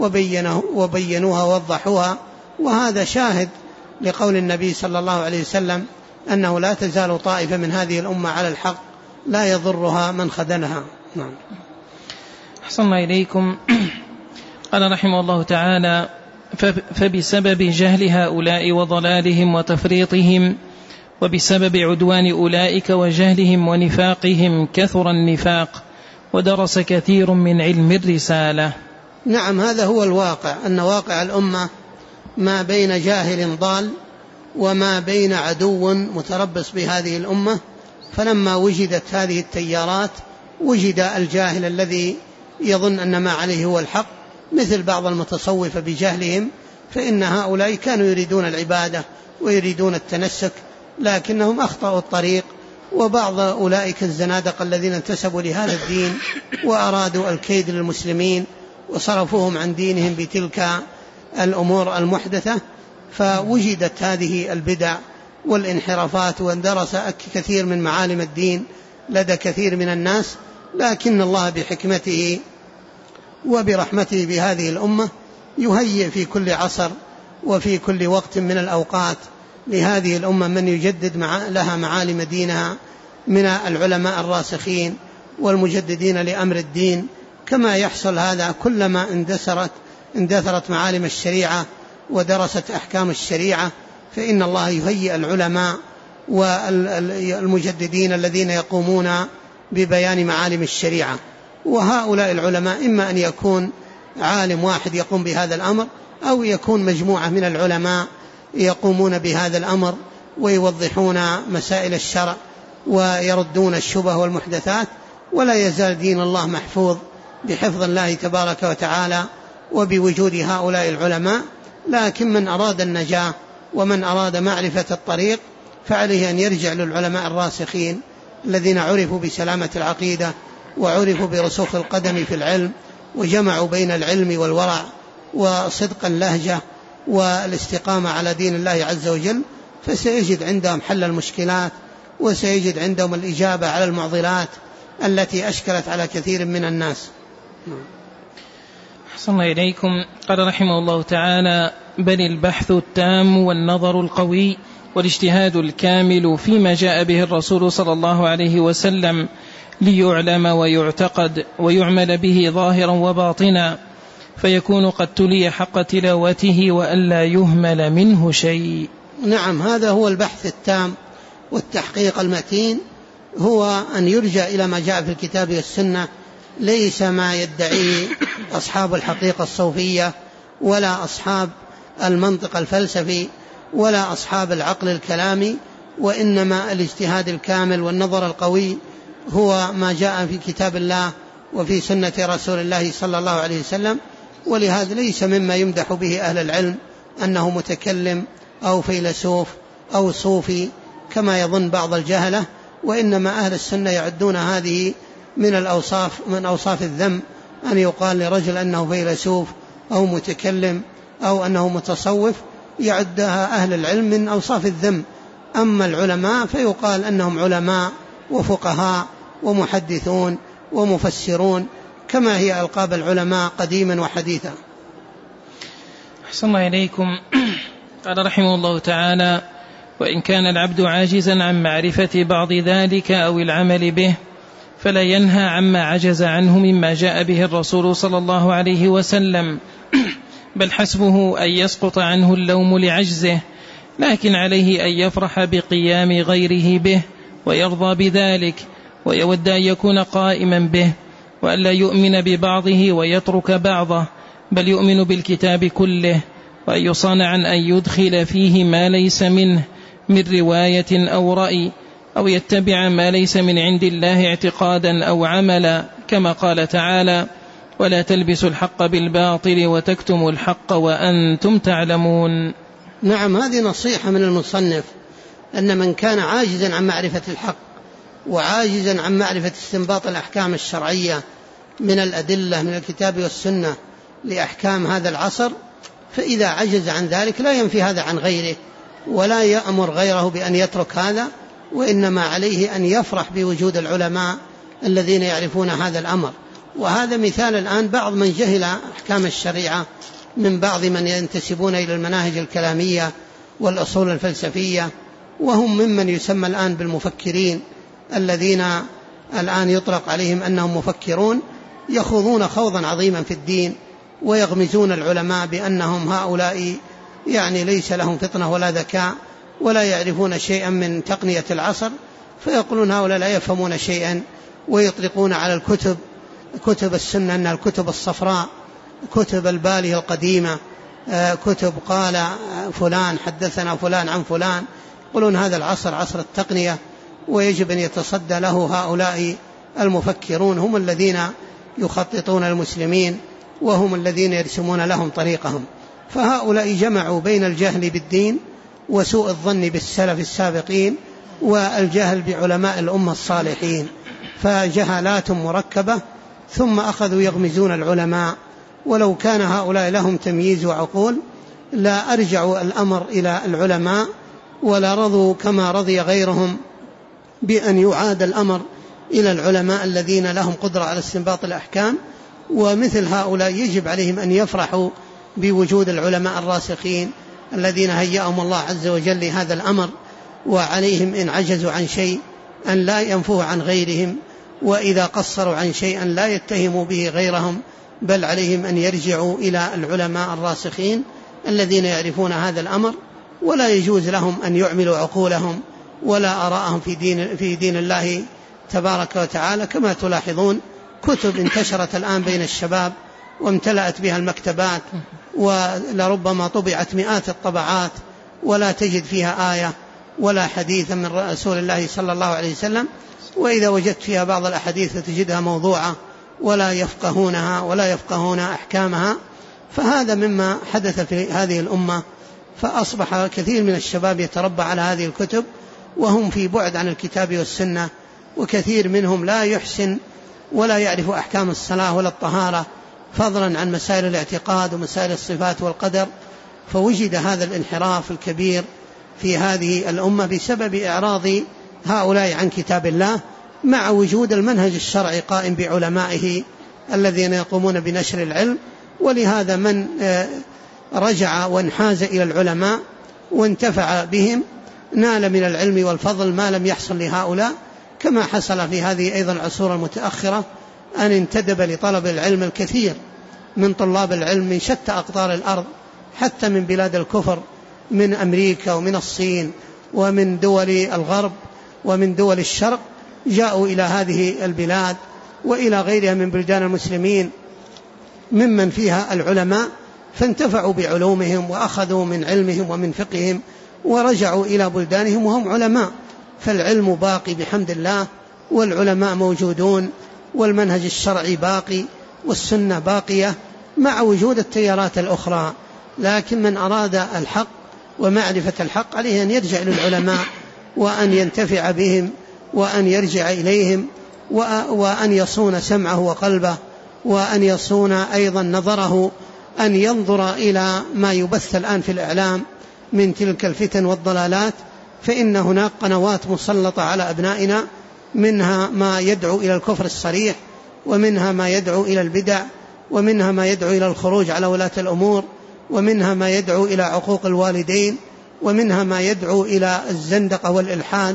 وبينوها ووضحوها. وهذا شاهد لقول النبي صلى الله عليه وسلم أنه لا تزال طائفة من هذه الأمة على الحق لا يضرها من خذلها. نعم. أحسن إليكم. قال رحمه الله تعالى: فبسبب جهل هؤلاء وضلالهم وتفريطهم، وبسبب عدوان أولئك وجهلهم ونفاقهم، كثر النفاق ودرس كثير من علم الرسالة. نعم، هذا هو الواقع، أن واقع الأمة ما بين جاهل ضال وما بين عدو متربص بهذه الأمة. فلما وجدت هذه التيارات وجد الجاهل الذي يظن أن ما عليه هو الحق، مثل بعض المتصوفة بجهلهم، فإن هؤلاء كانوا يريدون العبادة ويريدون التنسك، لكنهم أخطأوا الطريق. وبعض أولئك الزنادقة الذين انتسبوا لهذا الدين وأرادوا الكيد للمسلمين وصرفوهم عن دينهم بتلك الأمور المحدثة، فوجدت هذه البدع والانحرافات، واندرس كثير من معالم الدين لدى كثير من الناس. لكن الله بحكمته وبرحمته بهذه الأمة يهيئ في كل عصر وفي كل وقت من الأوقات لهذه الأمة من يجدد لها معالم دينها من العلماء الراسخين والمجددين لأمر الدين، كما يحصل هذا كلما اندثرت معالم الشريعة ودرست أحكام الشريعة، فإن الله يهيئ العلماء والمجددين الذين يقومون ببيان معالم الشريعة. وهؤلاء العلماء إما أن يكون عالم واحد يقوم بهذا الأمر، أو يكون مجموعة من العلماء يقومون بهذا الأمر ويوضحون مسائل الشرع ويردون الشبه والمحدثات. ولا يزال دين الله محفوظ بحفظ الله تبارك وتعالى وبوجود هؤلاء العلماء. لكن من أراد النجاة ومن أراد معرفة الطريق فعليه أن يرجع للعلماء الراسخين الذين عرفوا بسلامة العقيدة وعرفوا برسوخ القدم في العلم، وجمعوا بين العلم والورع وصدق اللهجة والاستقامة على دين الله عز وجل، فسيجد عندهم حل المشكلات، وسيجد عندهم الإجابة على المعضلات التي أشكلت على كثير من الناس. أحسن إليكم. قال رحمه الله تعالى: بل البحث التام والنظر القوي والاجتهاد الكامل فيما جاء به الرسول صلى الله عليه وسلم ليعلم ويعتقد ويعمل به ظاهرا وباطنا، فيكون قد تلي حق تلاوته وألا يهمل منه شيء. نعم، هذا هو البحث التام والتحقيق المتين، هو أن يرجع إلى ما جاء في الكتاب والسنة، ليس ما يدعيه أصحاب الحقيقة الصوفية ولا أصحاب المنطق الفلسفي ولا أصحاب العقل الكلامي، وإنما الاجتهاد الكامل والنظر القوي هو ما جاء في كتاب الله وفي سنة رسول الله صلى الله عليه وسلم. ولهذا ليس مما يمدح به أهل العلم أنه متكلم أو فيلسوف أو صوفي كما يظن بعض الجهلة، وإنما أهل السنة يعدون هذه من أوصاف الذم، أن يقال لرجل أنه فيلسوف أو متكلم أو أنه متصوف، يعدها أهل العلم من أوصاف الذم. أما العلماء فيقال أنهم علماء وفقهاء ومحدثون ومفسرون، كما هي ألقاب العلماء قديما وحديثا. أحسن الله إليكم. قال رحمه الله تعالى: وإن كان العبد عاجزا عن معرفة بعض ذلك أو العمل به فلا ينهى عما عجز عنه مما جاء به الرسول صلى الله عليه وسلم، بل حسبه أن يسقط عنه اللوم لعجزه، لكن عليه أن يفرح بقيام غيره به ويرضى بذلك ويود أن يكون قائما به، وأن لا يؤمن ببعضه ويترك بعضه، بل يؤمن بالكتاب كله، وأن يصان عن أن يدخل فيه ما ليس منه من رواية أو رأي، أو يتبع ما ليس من عند الله اعتقادا أو عملا، كما قال تعالى: ولا تلبسوا الحق بالباطل وتكتموا الحق وأنتم تعلمون. نعم، هذه نصيحة من المصنف، أن من كان عاجزا عن معرفة الحق وعاجزا عن معرفة استنباط الأحكام الشرعية من الأدلة من الكتاب والسنة لأحكام هذا العصر، فإذا عجز عن ذلك لا ينفي هذا عن غيره ولا يأمر غيره بأن يترك هذا، وإنما عليه أن يفرح بوجود العلماء الذين يعرفون هذا الأمر. وهذا مثال الآن بعض من جهل أحكام الشريعة من بعض من ينتسبون إلى المناهج الكلامية والأصول الفلسفية، وهم ممن يسمى الآن بالمفكرين، الذين الآن يطلق عليهم أنهم مفكرون، يخوضون خوضا عظيما في الدين ويغمزون العلماء بأنهم هؤلاء يعني ليس لهم فطنة ولا ذكاء ولا يعرفون شيئا من تقنية العصر، فيقولون هؤلاء لا يفهمون شيئا، ويطلقون على كتب السنة أنها الكتب الصفراء، كتب البالية القديمة، كتب قال فلان حدثنا فلان عن فلان. يقولون هذا العصر عصر التقنية، ويجب أن يتصدى له هؤلاء المفكرون، هم الذين يخططون المسلمين وهم الذين يرسمون لهم طريقهم. فهؤلاء جمعوا بين الجهل بالدين وسوء الظن بالسلف السابقين والجهل بعلماء الأمة الصالحين، فجهالات مركبة، ثم أخذوا يغمزون العلماء. ولو كان هؤلاء لهم تمييز وعقول لا أرجعوا الأمر إلى العلماء، ولا رضوا كما رضي غيرهم بأن يعاد الأمر إلى العلماء الذين لهم قدرة على استنباط الأحكام. ومثل هؤلاء يجب عليهم أن يفرحوا بوجود العلماء الراسخين الذين هيأهم الله عز وجل لهذا الأمر، وعليهم إن عجزوا عن شيء أن لا ينفوه عن غيرهم، وإذا قصروا عن شيء لا يتهموا به غيرهم، بل عليهم أن يرجعوا إلى العلماء الراسخين الذين يعرفون هذا الأمر. ولا يجوز لهم أن يعملوا عقولهم ولا آراءهم في دين الله تبارك وتعالى. كما تلاحظون كتب انتشرت الآن بين الشباب وامتلأت بها المكتبات، ولربما طبعت مئات الطبعات ولا تجد فيها آية ولا حديث من رسول الله صلى الله عليه وسلم، وإذا وجدت فيها بعض الأحاديث تجدها موضوعة ولا يفقهونها ولا يفقهون أحكامها. فهذا مما حدث في هذه الأمة، فأصبح كثير من الشباب يتربى على هذه الكتب وهم في بعد عن الكتاب والسنة، وكثير منهم لا يحسن ولا يعرف أحكام الصلاة ولا الطهارة، فضلا عن مسائل الاعتقاد ومسائل الصفات والقدر. فوجد هذا الانحراف الكبير في هذه الأمة بسبب إعراض هؤلاء عن كتاب الله، مع وجود المنهج الشرعي قائم بعلمائه الذين يقومون بنشر العلم. ولهذا من رجع وانحاز إلى العلماء وانتفع بهم نال من العلم والفضل ما لم يحصل لهؤلاء، كما حصل في هذه أيضا العصور المتأخرة أن انتدب لطلب العلم الكثير من طلاب العلم من شتى أقطار الأرض، حتى من بلاد الكفر، من أمريكا ومن الصين ومن دول الغرب ومن دول الشرق، جاءوا إلى هذه البلاد وإلى غيرها من بلدان المسلمين ممن فيها العلماء، فانتفعوا بعلومهم وأخذوا من علمهم ومن فقههم ورجعوا إلى بلدانهم وهم علماء. فالعلم باقي بحمد الله، والعلماء موجودون، والمنهج الشرعي باقي، والسنة باقية مع وجود التيارات الأخرى. لكن من أراد الحق ومعرفة الحق عليه أن يرجع للعلماء وأن ينتفع بهم وأن يرجع إليهم، وأن يصون سمعه وقلبه، وأن يصون أيضا نظره، أن ينظر إلى ما يبث الآن في الإعلام من تلك الفتن والضلالات، فإن هناك قنوات مسلطة على أبنائنا، منها ما يدعو إلى الكفر الصريح، ومنها ما يدعو إلى البدع، ومنها ما يدعو إلى الخروج على ولاة الأمور، ومنها ما يدعو إلى عقوق الوالدين، ومنها ما يدعو إلى الزندقة والإلحاد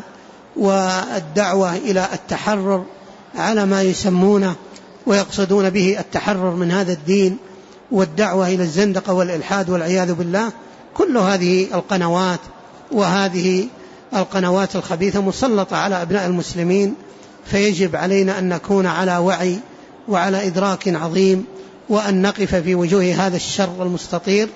والدعوة إلى التحرر على ما يسمونه ويقصدون به التحرر من هذا الدين والدعوة إلى الزندقة والإلحاد والعياذ بالله. كل هذه القنوات وهذه القنوات الخبيثة مسلطة على أبناء المسلمين، فيجب علينا أن نكون على وعي وعلى إدراك عظيم، وأن نقف في وجوه هذا الشر المستطير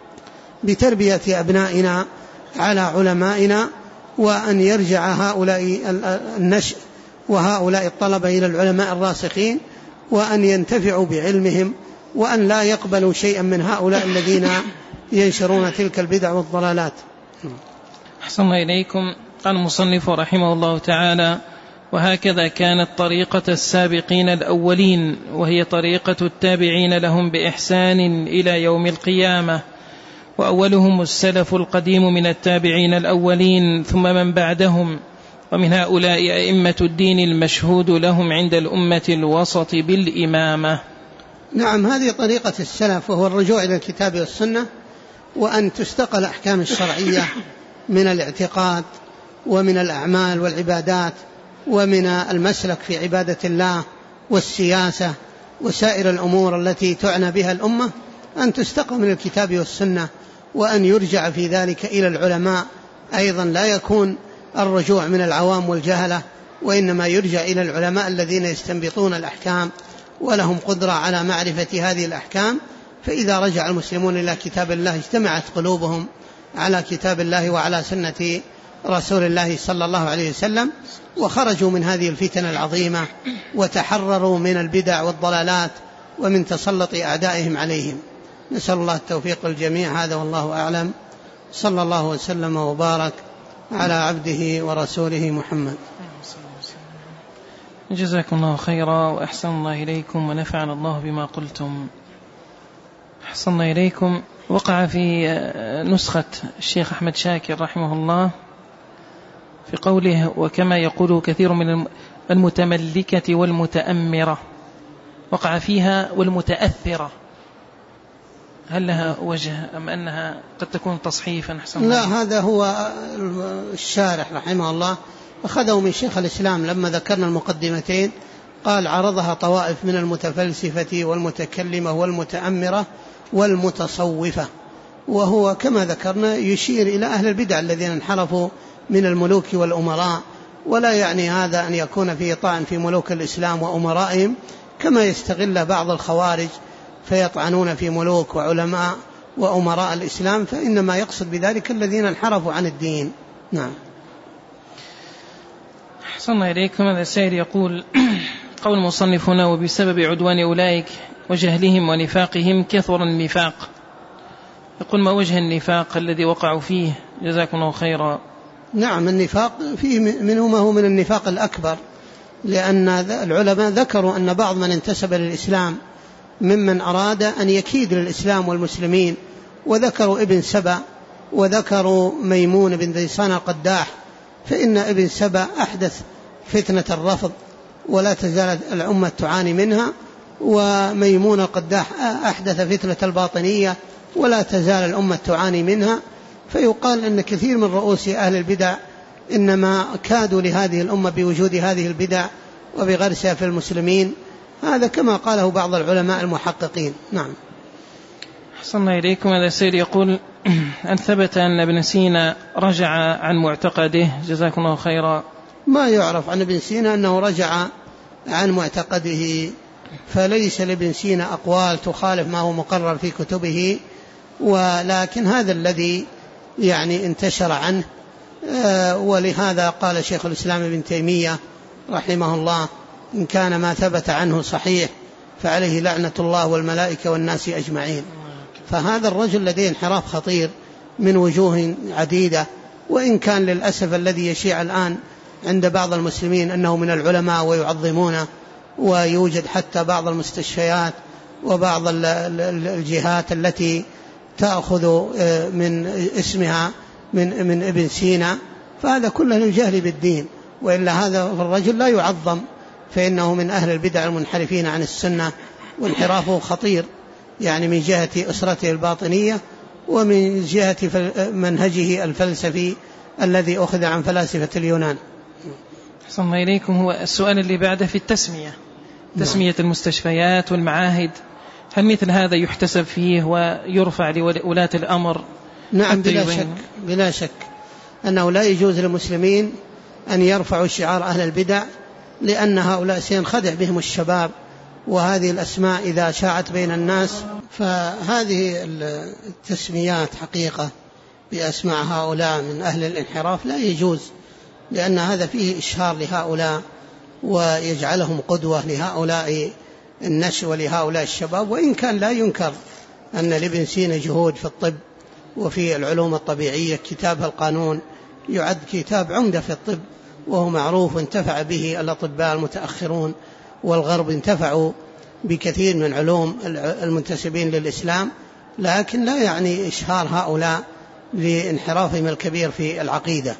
بتربية أبنائنا على علمائنا، وأن يرجع هؤلاء النشء وهؤلاء الطلبة إلى العلماء الراسخين، وأن ينتفعوا بعلمهم، وأن لا يقبلوا شيئا من هؤلاء الذين ينشرون تلك البدع والضلالات. أحسن الله إليكم. قال المصنف رحمه الله تعالى: وهكذا كانت طريقة السابقين الأولين، وهي طريقة التابعين لهم بإحسان إلى يوم القيامة، وأولهم السلف القديم من التابعين الأولين ثم من بعدهم، ومن هؤلاء أئمة الدين المشهود لهم عند الأمة الوسط بالإمامة. نعم، هذه طريقة السلف، وهو الرجوع إلى الكتاب والسنة، وأن تستقى الأحكام الشرعية من الاعتقاد ومن الأعمال والعبادات ومن المسلك في عبادة الله والسياسة وسائر الأمور التي تعنى بها الأمة، أن تستقى من الكتاب والسنة، وأن يرجع في ذلك إلى العلماء أيضا، لا يكون الرجوع من العوام والجهلة، وإنما يرجع إلى العلماء الذين يستنبطون الأحكام ولهم قدرة على معرفة هذه الأحكام. فإذا رجع المسلمون إلى كتاب الله اجتمعت قلوبهم على كتاب الله وعلى سنة رسول الله صلى الله عليه وسلم، وخرجوا من هذه الفتن العظيمة وتحرروا من البدع والضلالات ومن تسلط أعدائهم عليهم. نسأل الله التوفيق للجميع. هذا والله أعلم. صلى الله وسلم وبارك على عبده ورسوله محمد. جزاكم الله خيرا، وأحسن الله إليكم، ونفعنا الله بما قلتم. أحسن الله إليكم. وقع في نسخة الشيخ أحمد شاكر رحمه الله في قوله: وكما يقول كثير من المتملكة والمتأمرة، وقع فيها والمتأثرة، هل لها وجه أم أنها قد تكون تصحيفا؟ أحسن الله. لا، هذا هو الشارح رحمه الله أخذه من شيخ الإسلام لما ذكرنا المقدمتين، قال: عرضها طوائف من المتفلسفة والمتكلمة والمتأمرة والمتصوفة، وهو كما ذكرنا يشير إلى أهل البدع الذين انحرفوا من الملوك والأمراء، ولا يعني هذا أن يكون فيه طعن في ملوك الإسلام وأمرائهم، كما يستغل بعض الخوارج فيطعنون في ملوك وعلماء وأمراء الإسلام، فإنما يقصد بذلك الذين انحرفوا عن الدين. نعم. أحسن الله إليكم. هذا السائل يقول: قول المصنف هنا: وبسبب عدوان أولئك وجهلهم ونفاقهم كثر النفاق. يقول: ما وجه النفاق الذي وقعوا فيه؟ جزاكم الله خيرا. نعم، النفاق فيه منه ما هو من النفاق الأكبر، لأن العلماء ذكروا أن بعض من انتسب للإسلام ممن أراد أن يكيد للإسلام والمسلمين، وذكروا ابن سبأ، وذكروا ميمون بن ديسان القداح، فإن ابن سبأ أحدث فتنة الرفض ولا تزال الأمة تعاني منها، وميمون القداح أحدث فتنة الباطنية ولا تزال الأمة تعاني منها. فيقال أن كثير من رؤوس أهل البدع إنما كادوا لهذه الأمة بوجود هذه البدع وبغرسها في المسلمين، هذا كما قاله بعض العلماء المحققين. نعم. أحسن الله إليكم. هذا السيد يقول: أن ثبت أن ابن سينا رجع عن معتقده؟ جزاكم الله خيرا. ما يعرف عن ابن سينا أنه رجع عن معتقده، فليس لابن سينا أقوال تخالف ما هو مقرر في كتبه، ولكن هذا الذي يعني انتشر عنه، ولهذا قال شيخ الإسلام ابن تيمية رحمه الله: إن كان ما ثبت عنه صحيح فعليه لعنة الله والملائكة والناس أجمعين. فهذا الرجل لديه انحراف خطير من وجوه عديدة، وإن كان للأسف الذي يشيع الآن عند بعض المسلمين أنه من العلماء ويعظمونه، ويوجد حتى بعض المستشفيات وبعض الجهات التي تأخذ من اسمها من ابن سينا، فهذا كله للجهل بالدين، وإلا هذا الرجل لا يعظم، فإنه من أهل البدع المنحرفين عن السنة، وانحرافه خطير. يعني من جهة أسرته الباطنية ومن جهة منهجه الفلسفي الذي أخذ عن فلاسفة اليونان. أحسن الله إليكم. هو السؤال اللي بعده في التسمية، تسمية المستشفيات والمعاهد، هل مثل هذا يحتسب فيه ويرفع لولاة الأمر؟ نعم بلا شك أنه لا يجوز للمسلمين أن يرفعوا شعار أهل البدع، لأن هؤلاء سينخدع بهم الشباب، وهذه الأسماء إذا شاعت بين الناس، فهذه التسميات حقيقة بأسماء هؤلاء من أهل الانحراف لا يجوز، لأن هذا فيه إشهار لهؤلاء ويجعلهم قدوة لهؤلاء النشء ولهؤلاء الشباب. وإن كان لا ينكر أن لابن سينا جهود في الطب وفي العلوم الطبيعية، كتابها القانون يعد كتاب عمدة في الطب، وهو معروف انتفع به الأطباء المتأخرون، والغرب انتفعوا بكثير من علوم المنتسبين للإسلام، لكن لا يعني إشهار هؤلاء لانحرافهم الكبير في العقيدة.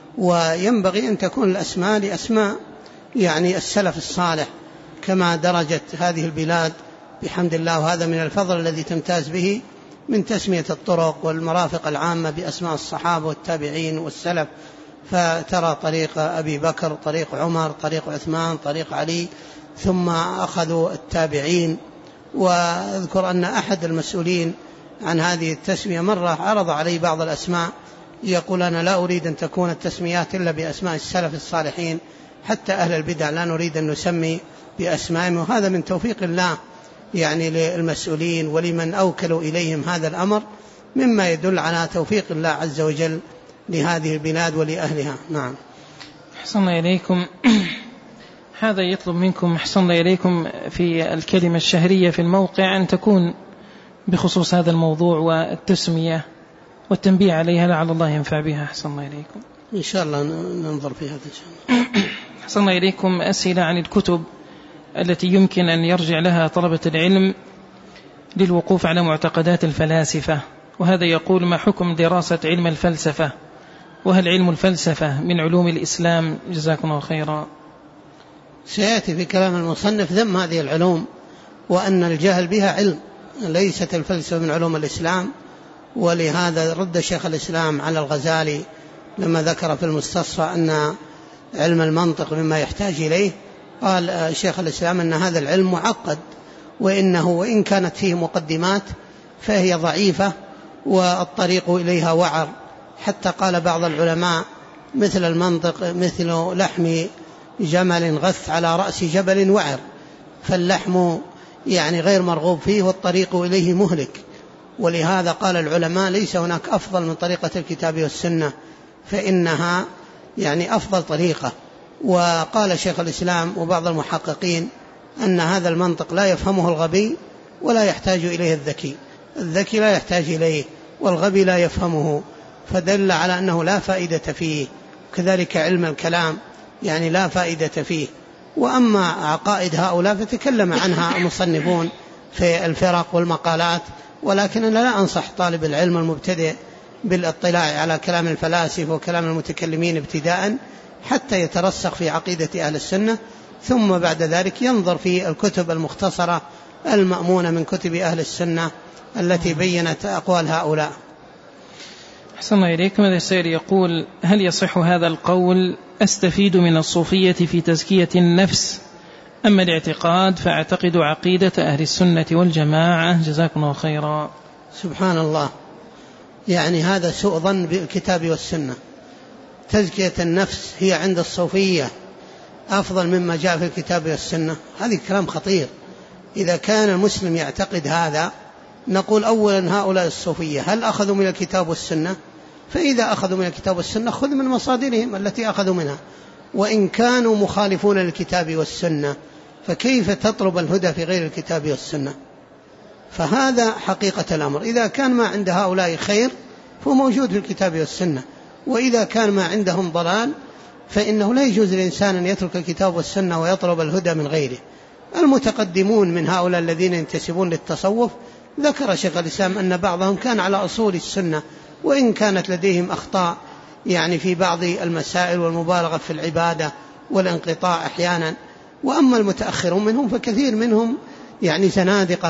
وينبغي أن تكون الأسماء لأسماء يعني السلف الصالح كما درجت هذه البلاد بحمد الله، وهذا من الفضل الذي تمتاز به من تسمية الطرق والمرافق العامة بأسماء الصحابة والتابعين والسلف. فترى طريق أبي بكر، طريق عمر، طريق عثمان، طريق علي، ثم أخذوا التابعين. وأذكر أن أحد المسؤولين عن هذه التسمية مرة عرض علي بعض الأسماء، يقول أنا لا أريد أن تكون التسميات إلا بأسماء السلف الصالحين، حتى أهل البدع لا نريد أن نسمي بأسمائهم. وهذا من توفيق الله يعني للمسؤولين ولمن أوكلوا إليهم هذا الأمر، مما يدل على توفيق الله عز وجل لهذه البلاد ولأهلها. نعم. أحسن الله إليكم. هذا يطلب منكم أحسن الله إليكم في الكلمة الشهرية في الموقع أن تكون بخصوص هذا الموضوع والتسمية والتنبيه عليها، لعل الله ينفع بها. أحسن الله إليكم. إن شاء الله ننظر في هذا إن شاء الله. أحسن الله إليكم. أسئلة عن الكتب التي يمكن أن يرجع لها طلبة العلم للوقوف على معتقدات الفلاسفة، وهذا يقول ما حكم دراسة علم الفلسفة، وهل علم الفلسفة من علوم الإسلام؟ جزاكم الله خيرا. سيأتي في كلام المصنف ذم هذه العلوم، وأن الجهل بها علم، ليست الفلسفة من علوم الإسلام. ولهذا رد شيخ الإسلام على الغزالي لما ذكر في المستصفى أن علم المنطق مما يحتاج إليه، قال شيخ الإسلام أن هذا العلم معقد، وإنه وإن كانت فيه مقدمات فهي ضعيفة والطريق إليها وعر. حتى قال بعض العلماء مثل المنطق مثل لحم جمل غث على رأس جبل وعر، فاللحم يعني غير مرغوب فيه والطريق إليه مهلك. ولهذا قال العلماء ليس هناك أفضل من طريقة الكتاب والسنة، فإنها يعني أفضل طريقة. وقال شيخ الإسلام وبعض المحققين أن هذا المنطق لا يفهمه الغبي ولا يحتاج إليه الذكي، الذكي لا يحتاج إليه والغبي لا يفهمه، فدل على أنه لا فائدة فيه. كذلك علم الكلام يعني لا فائدة فيه. وأما عقائد هؤلاء فتكلم عنها المصنفون في الفرق والمقالات، ولكن أنا لا أنصح طالب العلم المبتدئ بالاطلاع على كلام الفلاسفة وكلام المتكلمين ابتداء حتى يترسخ في عقيدة أهل السنة، ثم بعد ذلك ينظر في الكتب المختصرة المأمونة من كتب أهل السنة التي بينت أقوال هؤلاء. أحسن الله إليكم. هذا السائل يقول هل يصح هذا القول أستفيد من الصوفية في تزكية النفس، أما الاعتقاد فأعتقد عقيدة أهل السنة والجماعة؟ جزاكم الله خيرا. سبحان الله، يعني هذا سوء ظن بالكتاب والسنة. تزكية النفس هي عند الصوفية أفضل مما جاء في الكتاب والسنة؟ هذا كلام خطير. إذا كان المسلم يعتقد هذا نقول أولا هؤلاء الصوفية هل أخذوا من الكتاب والسنة؟ فإذا أخذوا من الكتاب والسنة خذ من مصادرهم التي أخذوا منها. وإن كانوا مخالفون للكتاب والسنة فكيف تطلب الهدى في غير الكتاب والسنة؟ فهذا حقيقة الأمر. إذا كان ما عند هؤلاء خير فهو موجود في الكتاب والسنة، وإذا كان ما عندهم ضلال فإنه لا يجوز للإنسان أن يترك الكتاب والسنة ويطلب الهدى من غيره. المتقدمون من هؤلاء الذين ينتسبون للتصوف ذكر شيخ الإسلام أن بعضهم كان على أصول السنة، وإن كانت لديهم أخطاء يعني في بعض المسائل والمبالغة في العبادة والانقطاع أحيانا. وأما المتأخرون منهم فكثير منهم يعني زنادقة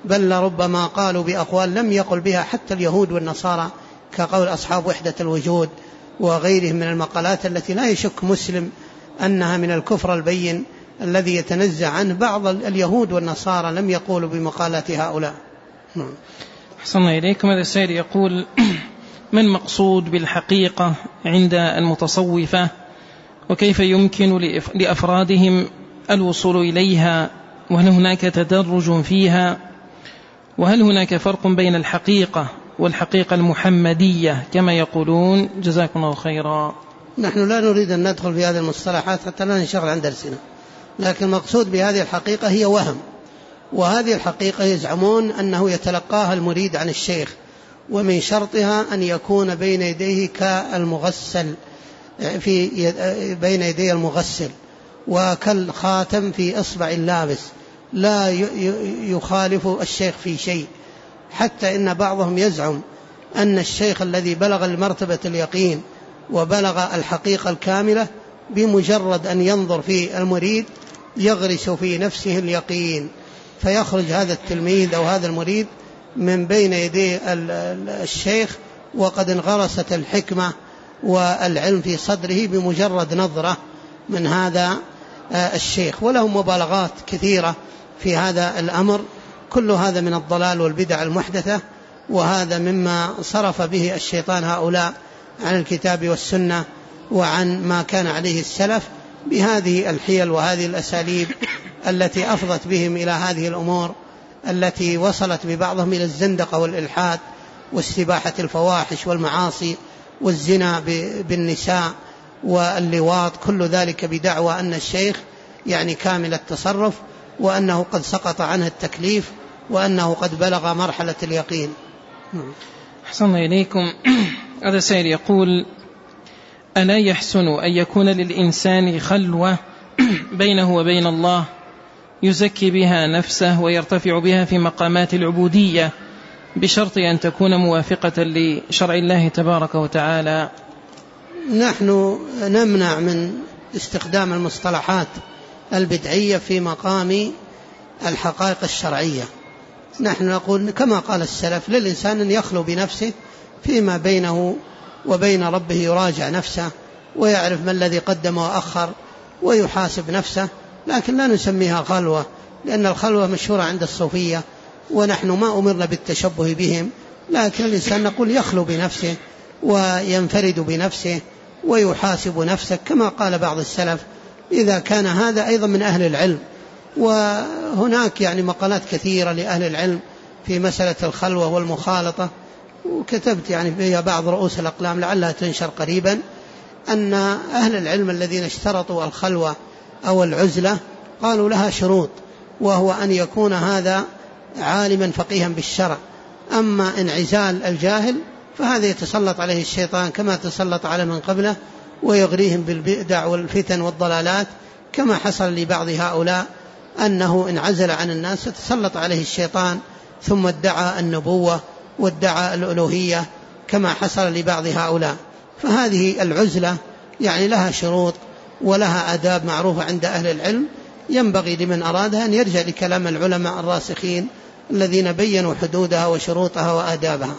بل لربما قالوا بأقوال لم يقل بها حتى اليهود والنصارى، كقول أصحاب وحدة الوجود وغيرهم من المقالات التي لا يشك مسلم أنها من الكفر البين الذي يتنزع عنه. بعض اليهود والنصارى لم يقولوا بمقالات هؤلاء. أحسن إليكم. هذا السائل يقول: ما المقصود بالحقيقة عند المتصوفة، وكيف يمكن لأفرادهم الوصول إليها، وهل هناك تدرج فيها، وهل هناك فرق بين الحقيقة والحقيقة المحمدية كما يقولون؟ جزاكم الله خيرا. نحن لا نريد أن ندخل في هذه المصطلحات حتى لا ننشغل عن درسنا، لكن المقصود بهذه الحقيقة هي وهم، وهذه الحقيقة يزعمون أنه يتلقاها المريد عن الشيخ، ومن شرطها أن يكون بين يديه كالمغسل بين يدي المغسل، وكالخاتم في إصبع اللابس، لا يخالف الشيخ في شيء. حتى إن بعضهم يزعم أن الشيخ الذي بلغ المرتبة اليقين وبلغ الحقيقة الكاملة بمجرد أن ينظر في المريد يغرس في نفسه اليقين، فيخرج هذا التلميذ أو هذا المريد من بين يدي الشيخ وقد انغرست الحكمة والعلم في صدره بمجرد نظرة من هذا الشيخ. ولهم مبالغات كثيرة في هذا الأمر. كل هذا من الضلال والبدع المحدثة، وهذا مما صرف به الشيطان هؤلاء عن الكتاب والسنة وعن ما كان عليه السلف، بهذه الحيل وهذه الأساليب التي أفضت بهم إلى هذه الأمور التي وصلت ببعضهم إلى الزندقة والإلحاد واستباحة الفواحش والمعاصي والزنا بالنساء واللواط، كل ذلك بدعوى أن الشيخ يعني كامل التصرف، وأنه قد سقط عنه التكليف، وأنه قد بلغ مرحلة اليقين. أحسن إليكم. هذا سائل يقول: ألا يحسن أن يكون للإنسان خلوة بينه وبين الله يزكي بها نفسه ويرتفع بها في مقامات العبودية بشرط أن تكون موافقة لشرع الله تبارك وتعالى؟ نحن نمنع من استخدام المصطلحات البدعية في مقام الحقائق الشرعية. نحن نقول كما قال السلف: للإنسان أن يخلو بنفسه فيما بينه وبين ربه، يراجع نفسه ويعرف ما الذي قدم وأخر ويحاسب نفسه، لكن لا نسميها خلوة، لأن الخلوة مشهورة عند الصوفية ونحن ما أمرنا بالتشبه بهم، لكن الإنسان نقول يخلو بنفسه وينفرد بنفسه ويحاسب نفسه كما قال بعض السلف، إذا كان هذا أيضا من أهل العلم. وهناك يعني مقالات كثيرة لأهل العلم في مسألة الخلوة والمخالطة، وكتبت يعني فيها بعض رؤوس الأقلام لعلها تنشر قريبا، أن أهل العلم الذين اشترطوا الخلوة أو العزلة قالوا لها شروط، وهو أن يكون هذا عالما فقيها بالشرع. أما انعزال الجاهل فهذا يتسلط عليه الشيطان كما تسلط على من قبله ويغريهم بالبدع والفتن والضلالات، كما حصل لبعض هؤلاء أنه انعزل عن الناس تسلط عليه الشيطان ثم ادعى النبوة وادعى الألوهية كما حصل لبعض هؤلاء. فهذه العزلة يعني لها شروط ولها آداب معروفة عند أهل العلم، ينبغي لمن أرادها أن يرجع لكلام العلماء الراسخين الذين بيّنوا حدودها وشروطها وآدابها.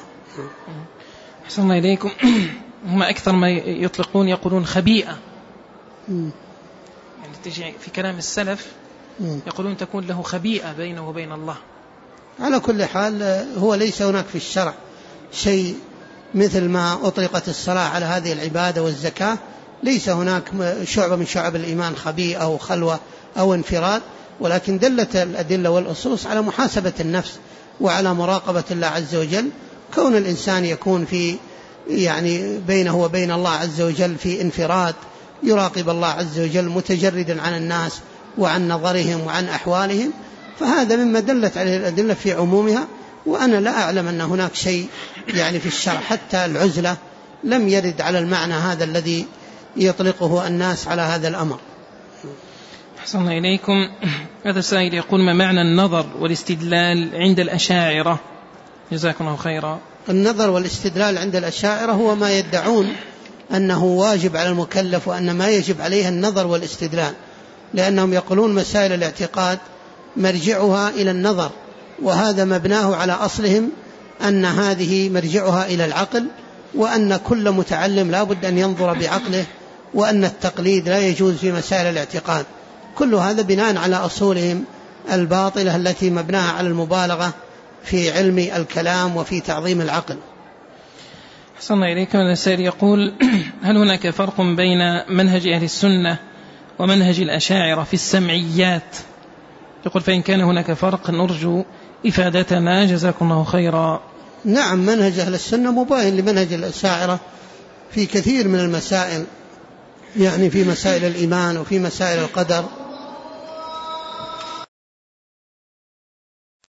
أحسن إليكم. هم أكثر ما يطلقون يقولون خبيئة، يعني تجي في كلام السلف يقولون تكون له خبيئة بينه وبين الله. على كل حال هو ليس هناك في الشرع شيء مثل ما أطلقت الصلاة على هذه العبادة والزكاة، ليس هناك شعبة من شعب الإيمان خبيئة أو خلوة أو انفراد، ولكن دلت الأدلة والأصوص على محاسبة النفس وعلى مراقبة الله عز وجل. كون الإنسان يكون في يعني بينه وبين الله عز وجل في انفراد، يراقب الله عز وجل متجردا عن الناس وعن نظرهم وعن أحوالهم، فهذا مما دلت عليه الأدلة في عمومها. وأنا لا أعلم أن هناك شيء يعني في الشرع حتى العزلة لم يرد على المعنى هذا الذي يطلقه الناس على هذا الأمر. أحسن إليكم. هذا سائل يقول: ما معنى النظر والاستدلال عند الأشاعرة؟ جزاكم الله خيرا. النظر والاستدلال عند الأشاعرة هو ما يدعون أنه واجب على المكلف وأن ما يجب عليه النظر والاستدلال، لأنهم يقولون مسائل الاعتقاد مرجعها إلى النظر وهذا مبناه على أصلهم أن هذه مرجعها إلى العقل، وأن كل متعلم لا بد أن ينظر بعقله، وأن التقليد لا يجوز في مسائل الاعتقاد. كل هذا بناء على أصولهم الباطلة التي مبناها على المبالغة في علم الكلام وفي تعظيم العقل. أحسن إليك. السائل يقول: هل هناك فرق بين منهج أهل السنة ومنهج الأشاعرة في السمعيات؟ يقول: فإن كان هناك فرق نرجو إفادتنا، جزاكم الله خيرا. نعم، منهج أهل السنة مباين لمنهج الأشاعرة في كثير من المسائل، يعني في مسائل الإيمان وفي مسائل القدر